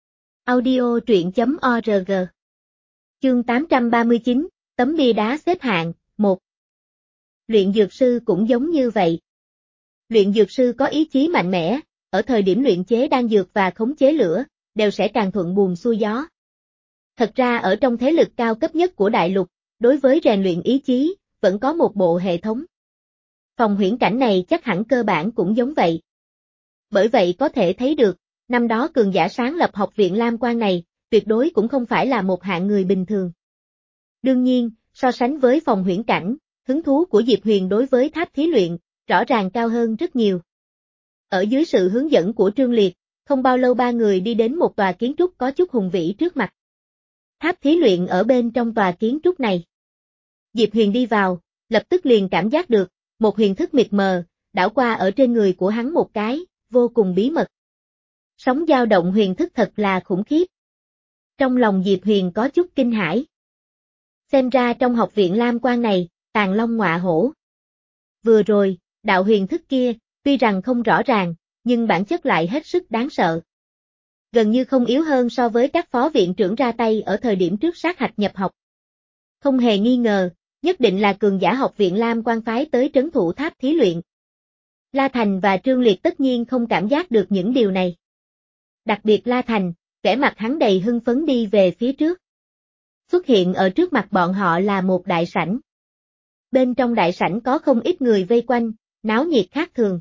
Audio truyện chấm org. Chương tám trăm ba mươi chín, tấm bia đá xếp hạng, một. Luyện dược sư cũng giống như vậy. Luyện dược sư có ý chí mạnh mẽ, ở thời điểm luyện chế đan dược và khống chế lửa, đều sẽ càng thuận buồm xuôi gió. Thật ra ở trong thế lực cao cấp nhất của đại lục, đối với rèn luyện ý chí, vẫn có một bộ hệ thống. Phòng huyễn cảnh này chắc hẳn cơ bản cũng giống vậy. Bởi vậy có thể thấy được, năm đó cường giả sáng lập học viện Lam Quan này, tuyệt đối cũng không phải là một hạng người bình thường. Đương nhiên, so sánh với phòng huyễn cảnh, hứng thú của Diệp Huyền đối với tháp thí luyện, rõ ràng cao hơn rất nhiều. Ở dưới sự hướng dẫn của Trương Liệt, không bao lâu ba người đi đến một tòa kiến trúc có chút hùng vĩ trước mặt. Tháp thí luyện ở bên trong tòa kiến trúc này. Diệp Huyền đi vào, lập tức liền cảm giác được, một huyền thức mịt mờ, đảo qua ở trên người của hắn một cái, vô cùng bí mật. Sóng dao động huyền thức thật là khủng khiếp. Trong lòng Diệp Huyền có chút kinh hãi. Xem ra trong học viện Lam Quan này, tàng long ngọa hổ. Vừa rồi, đạo huyền thức kia, tuy rằng không rõ ràng, nhưng bản chất lại hết sức đáng sợ. Gần như không yếu hơn so với các phó viện trưởng ra tay ở thời điểm trước sát hạch nhập học. Không hề nghi ngờ, nhất định là cường giả học viện Lam Quan phái tới trấn thủ tháp thí luyện. La Thành và Trương Liệt tất nhiên không cảm giác được những điều này. Đặc biệt La Thành, vẻ mặt hắn đầy hưng phấn đi về phía trước. Xuất hiện ở trước mặt bọn họ là một đại sảnh. Bên trong đại sảnh có không ít người vây quanh, náo nhiệt khác thường.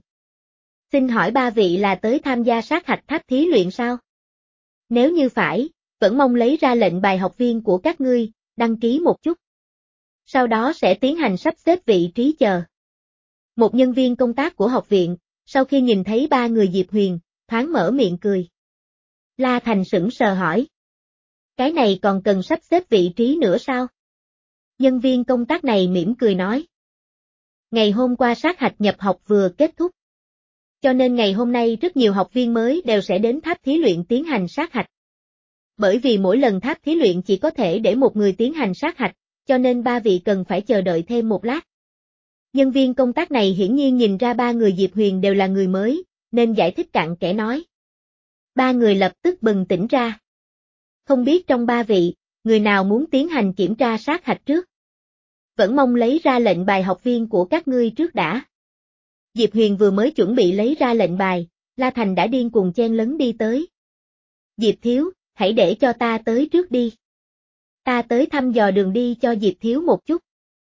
Xin hỏi ba vị là tới tham gia sát hạch tháp thí luyện sao? Nếu như phải, vẫn mong lấy ra lệnh bài học viên của các ngươi, đăng ký một chút. Sau đó sẽ tiến hành sắp xếp vị trí chờ. Một nhân viên công tác của học viện, sau khi nhìn thấy ba người Diệp Huyền, thoáng mở miệng cười. La Thành sững sờ hỏi. Cái này còn cần sắp xếp vị trí nữa sao? Nhân viên công tác này mỉm cười nói. Ngày hôm qua sát hạch nhập học vừa kết thúc. Cho nên ngày hôm nay rất nhiều học viên mới đều sẽ đến tháp thí luyện tiến hành sát hạch. Bởi vì mỗi lần tháp thí luyện chỉ có thể để một người tiến hành sát hạch, cho nên ba vị cần phải chờ đợi thêm một lát. Nhân viên công tác này hiển nhiên nhìn ra ba người Diệp Huyền đều là người mới, nên giải thích cặn kẽ nói. Ba người lập tức bừng tỉnh ra. Không biết trong ba vị, người nào muốn tiến hành kiểm tra sát hạch trước? Vẫn mong lấy ra lệnh bài học viên của các ngươi trước đã. Diệp Huyền vừa mới chuẩn bị lấy ra lệnh bài, La Thành đã điên cuồng chen lấn đi tới. Diệp Thiếu, hãy để cho ta tới trước đi. Ta tới thăm dò đường đi cho Diệp Thiếu một chút.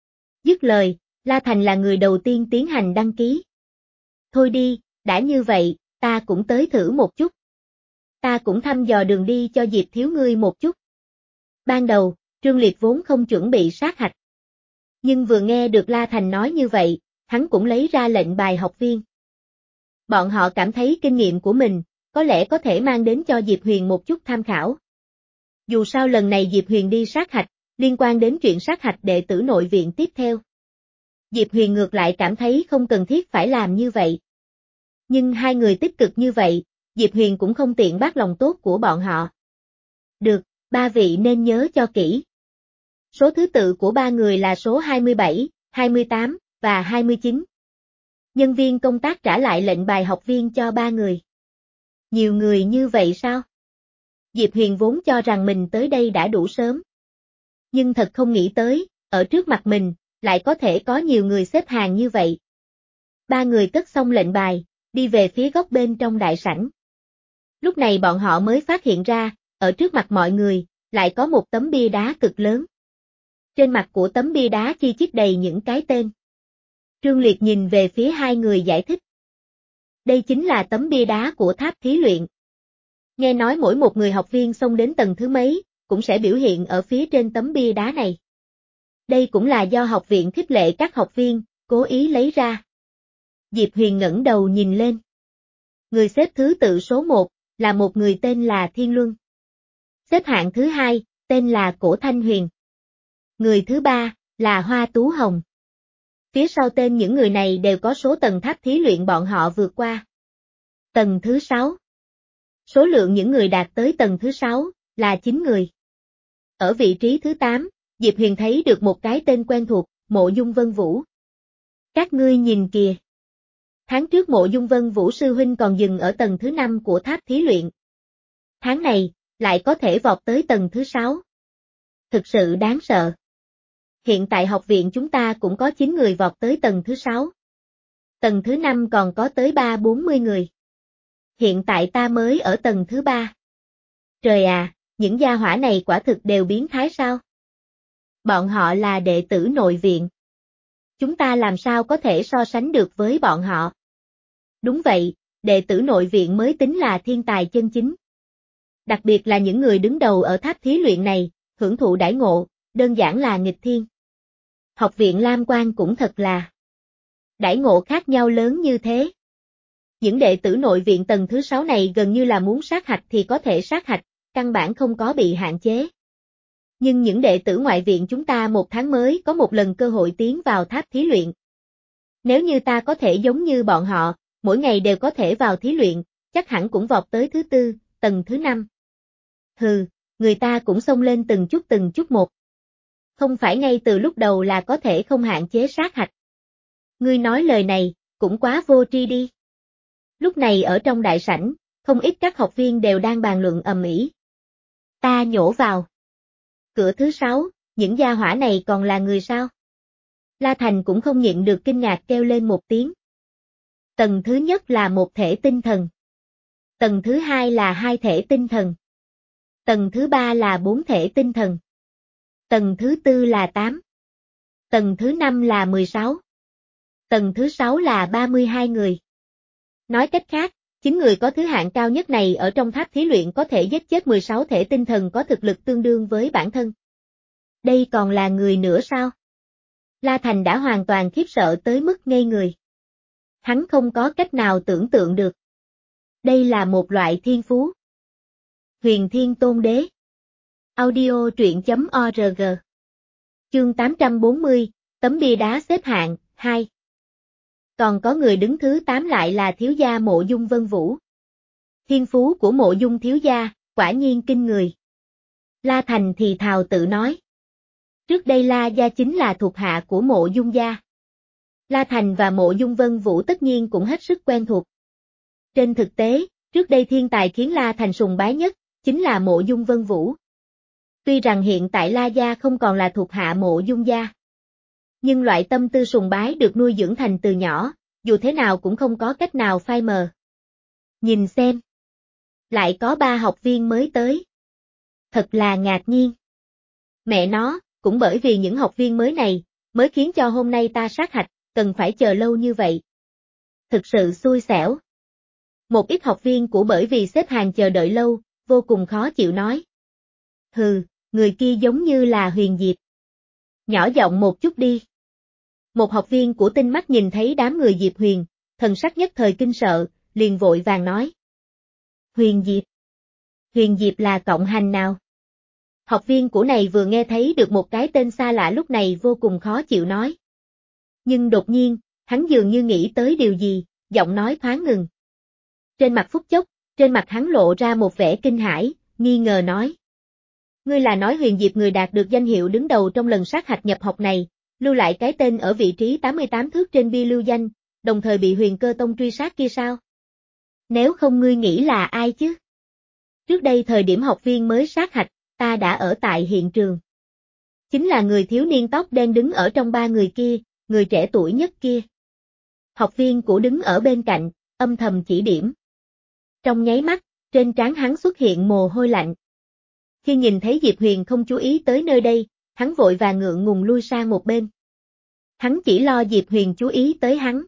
Dứt lời, La Thành là người đầu tiên tiến hành đăng ký. Thôi đi, đã như vậy, ta cũng tới thử một chút. Ta cũng thăm dò đường đi cho Diệp Thiếu ngươi một chút. Ban đầu, Trương Liệt vốn không chuẩn bị sát hạch. Nhưng vừa nghe được La Thành nói như vậy, hắn cũng lấy ra lệnh bài học viên. Bọn họ cảm thấy kinh nghiệm của mình, có lẽ có thể mang đến cho Diệp Huyền một chút tham khảo. Dù sao lần này Diệp Huyền đi sát hạch, liên quan đến chuyện sát hạch đệ tử nội viện tiếp theo. Diệp Huyền ngược lại cảm thấy không cần thiết phải làm như vậy. Nhưng hai người tích cực như vậy, Diệp Huyền cũng không tiện bác lòng tốt của bọn họ. Được, ba vị nên nhớ cho kỹ. Số thứ tự của ba người là số hai mươi bảy, hai mươi tám và hai mươi chín. Nhân viên công tác trả lại lệnh bài học viên cho ba người. Nhiều người như vậy sao? Diệp Huyền vốn cho rằng mình tới đây đã đủ sớm. Nhưng thật không nghĩ tới, ở trước mặt mình, lại có thể có nhiều người xếp hàng như vậy. Ba người cất xong lệnh bài, đi về phía góc bên trong đại sảnh. Lúc này bọn họ mới phát hiện ra, ở trước mặt mọi người, lại có một tấm bia đá cực lớn. Trên mặt của tấm bia đá chi chít đầy những cái tên. Trương Liệt nhìn về phía hai người giải thích. Đây chính là tấm bia đá của tháp thí luyện. Nghe nói mỗi một người học viên xông đến tầng thứ mấy, cũng sẽ biểu hiện ở phía trên tấm bia đá này. Đây cũng là do học viện khích lệ các học viên, cố ý lấy ra. Diệp Huyền ngẩng đầu nhìn lên. Người xếp thứ tự số một, là một người tên là Thiên Luân. Xếp hạng thứ hai, tên là Cổ Thanh Huyền. Người thứ ba, là Hoa Tú Hồng. Phía sau tên những người này đều có số tầng tháp thí luyện bọn họ vượt qua. Tầng thứ sáu. Số lượng những người đạt tới tầng thứ sáu, là chín người. Ở vị trí thứ tám, Diệp Huyền thấy được một cái tên quen thuộc, Mộ Dung Vân Vũ. Các ngươi nhìn kìa. Tháng trước Mộ Dung Vân Vũ sư huynh còn dừng ở tầng thứ năm của tháp thí luyện. Tháng này, lại có thể vọt tới tầng thứ sáu. Thực sự đáng sợ. Hiện tại học viện chúng ta cũng có chín người vọt tới tầng thứ sáu. Tầng thứ năm còn có tới ba bốn mươi người. Hiện tại ta mới ở tầng thứ ba. Trời à, những gia hỏa này quả thực đều biến thái sao? Bọn họ là đệ tử nội viện. Chúng ta làm sao có thể so sánh được với bọn họ? Đúng vậy, đệ tử nội viện mới tính là thiên tài chân chính. Đặc biệt là những người đứng đầu ở tháp thí luyện này, hưởng thụ đãi ngộ, đơn giản là nghịch thiên. Học viện Lam Quan cũng thật là đãi ngộ khác nhau lớn như thế. Những đệ tử nội viện tầng thứ sáu này gần như là muốn sát hạch thì có thể sát hạch, căn bản không có bị hạn chế. Nhưng những đệ tử ngoại viện chúng ta một tháng mới có một lần cơ hội tiến vào tháp thí luyện. Nếu như ta có thể giống như bọn họ, mỗi ngày đều có thể vào thí luyện, chắc hẳn cũng vọt tới thứ tư, tầng thứ năm. Hừ, người ta cũng xông lên từng chút từng chút một. Không phải ngay từ lúc đầu là có thể không hạn chế sát hạch. Ngươi nói lời này, cũng quá vô tri đi. Lúc này ở trong đại sảnh, không ít các học viên đều đang bàn luận ầm ĩ. Ta nhổ vào. Cửa thứ sáu, những gia hỏa này còn là người sao? La Thành cũng không nhịn được kinh ngạc kêu lên một tiếng. Tầng thứ nhất là một thể tinh thần. Tầng thứ hai là hai thể tinh thần. Tầng thứ ba là bốn thể tinh thần. Tầng thứ tư là tám. Tầng thứ năm là mười sáu. Tầng thứ sáu là ba mươi hai người. Nói cách khác, chín người có thứ hạng cao nhất này ở trong tháp thí luyện có thể giết chết mười sáu thể tinh thần có thực lực tương đương với bản thân. Đây còn là người nữa sao? La Thành đã hoàn toàn khiếp sợ tới mức ngây người. Hắn không có cách nào tưởng tượng được. Đây là một loại thiên phú. Huyền Thiên Tôn Đế. Audio truyện chấm org. Chương tám trăm bốn mươi, tấm bia đá xếp hạng, hai. Còn có người đứng thứ tám lại là thiếu gia Mộ Dung Vân Vũ. Thiên phú của Mộ Dung thiếu gia, quả nhiên kinh người. La Thành thì thào tự nói. Trước đây La gia chính là thuộc hạ của Mộ Dung gia. La Thành và Mộ Dung Vân Vũ tất nhiên cũng hết sức quen thuộc. Trên thực tế, trước đây thiên tài khiến La Thành sùng bái nhất, chính là Mộ Dung Vân Vũ. Tuy rằng hiện tại La gia không còn là thuộc hạ Mộ Dung gia. Nhưng loại tâm tư sùng bái được nuôi dưỡng thành từ nhỏ, dù thế nào cũng không có cách nào phai mờ. Nhìn xem. Lại có ba học viên mới tới. Thật là ngạc nhiên. Mẹ nó, cũng bởi vì những học viên mới này, mới khiến cho hôm nay ta sát hạch, cần phải chờ lâu như vậy. Thực sự xui xẻo. Một ít học viên của bởi vì xếp hàng chờ đợi lâu, vô cùng khó chịu nói. Hừ, người kia giống như là Huyền Diệp. Nhỏ giọng một chút đi. Một học viên của Tinh Mắt nhìn thấy đám người Diệp Huyền, thần sắc nhất thời kinh sợ, liền vội vàng nói. Huyền Diệp. Huyền Diệp là cộng hành nào? Học viên của này vừa nghe thấy được một cái tên xa lạ lúc này vô cùng khó chịu nói. Nhưng đột nhiên, hắn dường như nghĩ tới điều gì, giọng nói thoáng ngừng. Trên mặt phút chốc, trên mặt hắn lộ ra một vẻ kinh hãi, nghi ngờ nói. Ngươi là nói Huyền Diệp người đạt được danh hiệu đứng đầu trong lần sát hạch nhập học này, lưu lại cái tên ở vị trí tám mươi tám thước trên bia lưu danh, đồng thời bị Huyền Cơ Tông truy sát kia sao? Nếu không ngươi nghĩ là ai chứ? Trước đây thời điểm học viên mới sát hạch, ta đã ở tại hiện trường. Chính là người thiếu niên tóc đen đứng ở trong ba người kia, người trẻ tuổi nhất kia. Học viên của đứng ở bên cạnh, âm thầm chỉ điểm. Trong nháy mắt, trên trán hắn xuất hiện mồ hôi lạnh. Khi nhìn thấy Diệp Huyền không chú ý tới nơi đây, hắn vội vàng ngượng ngùng lui sang một bên. Hắn chỉ lo Diệp Huyền chú ý tới hắn.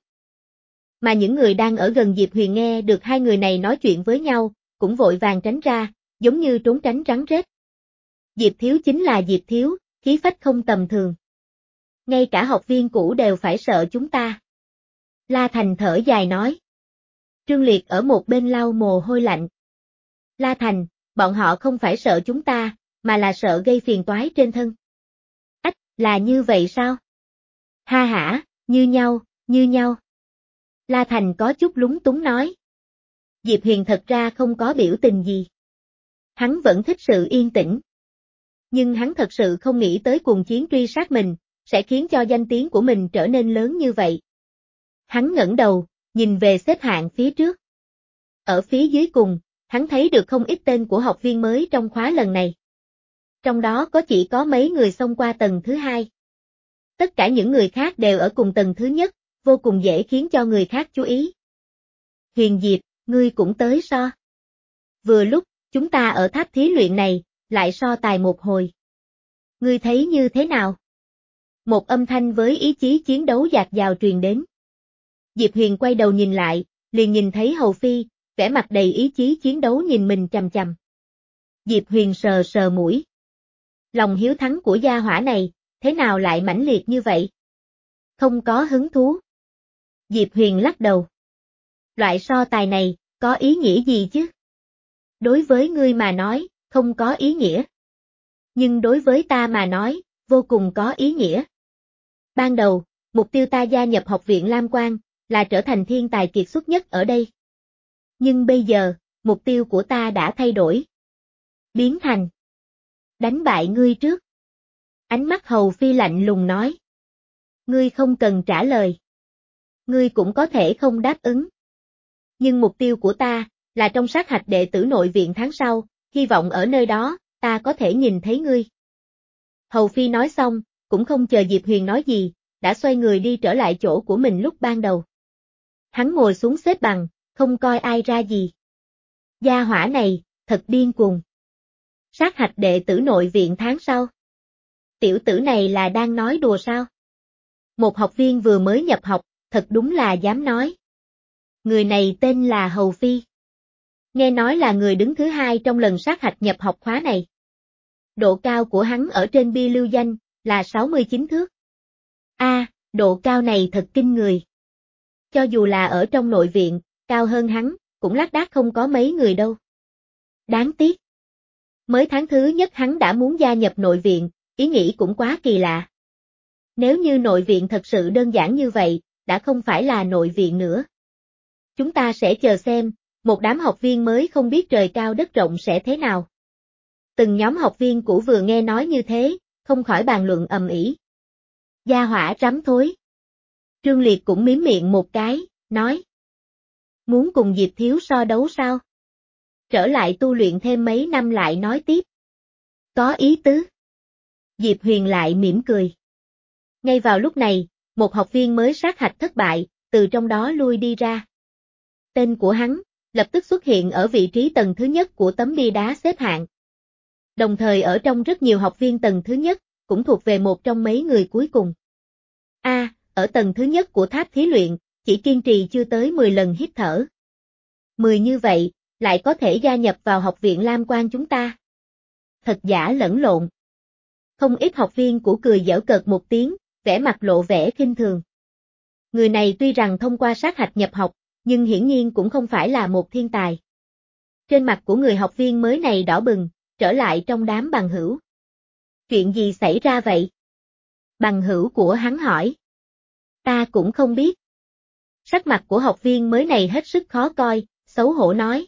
Mà những người đang ở gần Diệp Huyền nghe được hai người này nói chuyện với nhau, cũng vội vàng tránh ra, giống như trốn tránh rắn rết. Diệp Thiếu chính là Diệp Thiếu, khí phách không tầm thường. Ngay cả học viên cũ đều phải sợ chúng ta. La Thành thở dài nói. Trương Liệt ở một bên lau mồ hôi lạnh. La Thành, bọn họ không phải sợ chúng ta, mà là sợ gây phiền toái trên thân. Ách, là như vậy sao? Ha hả, như nhau, như nhau. La Thành có chút lúng túng nói. Diệp Huyền thật ra không có biểu tình gì. Hắn vẫn thích sự yên tĩnh. Nhưng hắn thật sự không nghĩ tới cuồng chiến truy sát mình, sẽ khiến cho danh tiếng của mình trở nên lớn như vậy. Hắn ngẩng đầu, nhìn về xếp hạng phía trước. Ở phía dưới cùng, hắn thấy được không ít tên của học viên mới trong khóa lần này. Trong đó có chỉ có mấy người xông qua tầng thứ hai. Tất cả những người khác đều ở cùng tầng thứ nhất, vô cùng dễ khiến cho người khác chú ý. Huyền Diệp, ngươi cũng tới so. Vừa lúc, chúng ta ở tháp thí luyện này, lại so tài một hồi. Ngươi thấy như thế nào? Một âm thanh với ý chí chiến đấu dạt dào truyền đến. Diệp Huyền quay đầu nhìn lại, liền nhìn thấy Hầu Phi, vẻ mặt đầy ý chí chiến đấu nhìn mình chằm chằm. Diệp Huyền sờ sờ mũi. Lòng hiếu thắng của gia hỏa này, thế nào lại mãnh liệt như vậy? Không có hứng thú. Diệp Huyền lắc đầu. Loại so tài này, có ý nghĩa gì chứ? Đối với ngươi mà nói, không có ý nghĩa. Nhưng đối với ta mà nói, vô cùng có ý nghĩa. Ban đầu, mục tiêu ta gia nhập học viện Lam Quang, là trở thành thiên tài kiệt xuất nhất ở đây. Nhưng bây giờ, mục tiêu của ta đã thay đổi. Biến thành đánh bại ngươi trước. Ánh mắt Hầu Phi lạnh lùng nói. Ngươi không cần trả lời. Ngươi cũng có thể không đáp ứng. Nhưng mục tiêu của ta, là trong sát hạch đệ tử nội viện tháng sau, hy vọng ở nơi đó, ta có thể nhìn thấy ngươi. Hầu Phi nói xong, cũng không chờ Diệp Huyền nói gì, đã xoay người đi trở lại chỗ của mình lúc ban đầu. Hắn ngồi xuống xếp bằng, không coi ai ra gì. Gia hỏa này, thật điên cuồng. Sát hạch đệ tử nội viện tháng sau. Tiểu tử này là đang nói đùa sao? Một học viên vừa mới nhập học, thật đúng là dám nói. Người này tên là Hầu Phi. Nghe nói là người đứng thứ hai trong lần sát hạch nhập học khóa này. Độ cao của hắn ở trên bia lưu danh, là sáu mươi chín thước. A, à, độ cao này thật kinh người. Cho dù là ở trong nội viện, cao hơn hắn, cũng lác đác không có mấy người đâu. Đáng tiếc. Mới tháng thứ nhất hắn đã muốn gia nhập nội viện, ý nghĩ cũng quá kỳ lạ. Nếu như nội viện thật sự đơn giản như vậy, đã không phải là nội viện nữa. Chúng ta sẽ chờ xem, một đám học viên mới không biết trời cao đất rộng sẽ thế nào. Từng nhóm học viên cũ vừa nghe nói như thế, không khỏi bàn luận ầm ĩ. Gia hỏa rắm thối. Trương Liệt cũng miếm miệng một cái, nói. Muốn cùng Diệp Thiếu so đấu sao? Trở lại tu luyện thêm mấy năm lại nói tiếp. Có ý tứ. Diệp Huyền lại mỉm cười. Ngay vào lúc này, một học viên mới sát hạch thất bại, từ trong đó lui đi ra. Tên của hắn, lập tức xuất hiện ở vị trí tầng thứ nhất của tấm bia đá xếp hạng. Đồng thời ở trong rất nhiều học viên tầng thứ nhất, cũng thuộc về một trong mấy người cuối cùng. A, à, ở tầng thứ nhất của tháp thí luyện, chỉ kiên trì chưa tới mười lần hít thở. mười như vậy, lại có thể gia nhập vào học viện Lam Quang chúng ta. Thật giả lẫn lộn. Không ít học viên của cười giễu cợt một tiếng, vẻ mặt lộ vẻ khinh thường. Người này tuy rằng thông qua sát hạch nhập học, nhưng hiển nhiên cũng không phải là một thiên tài. Trên mặt của người học viên mới này đỏ bừng, trở lại trong đám bằng hữu. Chuyện gì xảy ra vậy? Bằng hữu của hắn hỏi. Ta cũng không biết. Sắc mặt của học viên mới này hết sức khó coi, xấu hổ nói.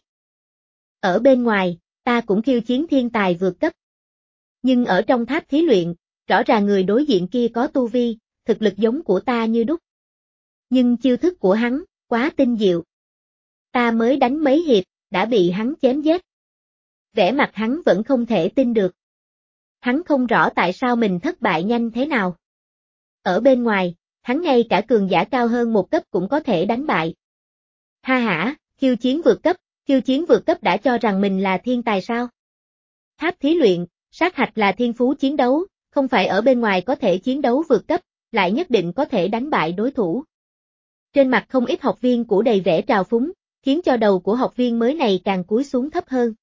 Ở bên ngoài, ta cũng khiêu chiến thiên tài vượt cấp. Nhưng ở trong tháp thí luyện, rõ ràng người đối diện kia có tu vi, thực lực giống của ta như đúc. Nhưng chiêu thức của hắn, quá tinh diệu. Ta mới đánh mấy hiệp, đã bị hắn chém giết. Vẻ mặt hắn vẫn không thể tin được. Hắn không rõ tại sao mình thất bại nhanh thế nào. Ở bên ngoài, hắn ngay cả cường giả cao hơn một cấp cũng có thể đánh bại. Ha hả, khiêu chiến vượt cấp, khiêu chiến vượt cấp đã cho rằng mình là thiên tài sao? Tháp thí luyện, sát hạch là thiên phú chiến đấu, không phải ở bên ngoài có thể chiến đấu vượt cấp, lại nhất định có thể đánh bại đối thủ. Trên mặt không ít học viên của đầy vẻ trào phúng, khiến cho đầu của học viên mới này càng cúi xuống thấp hơn.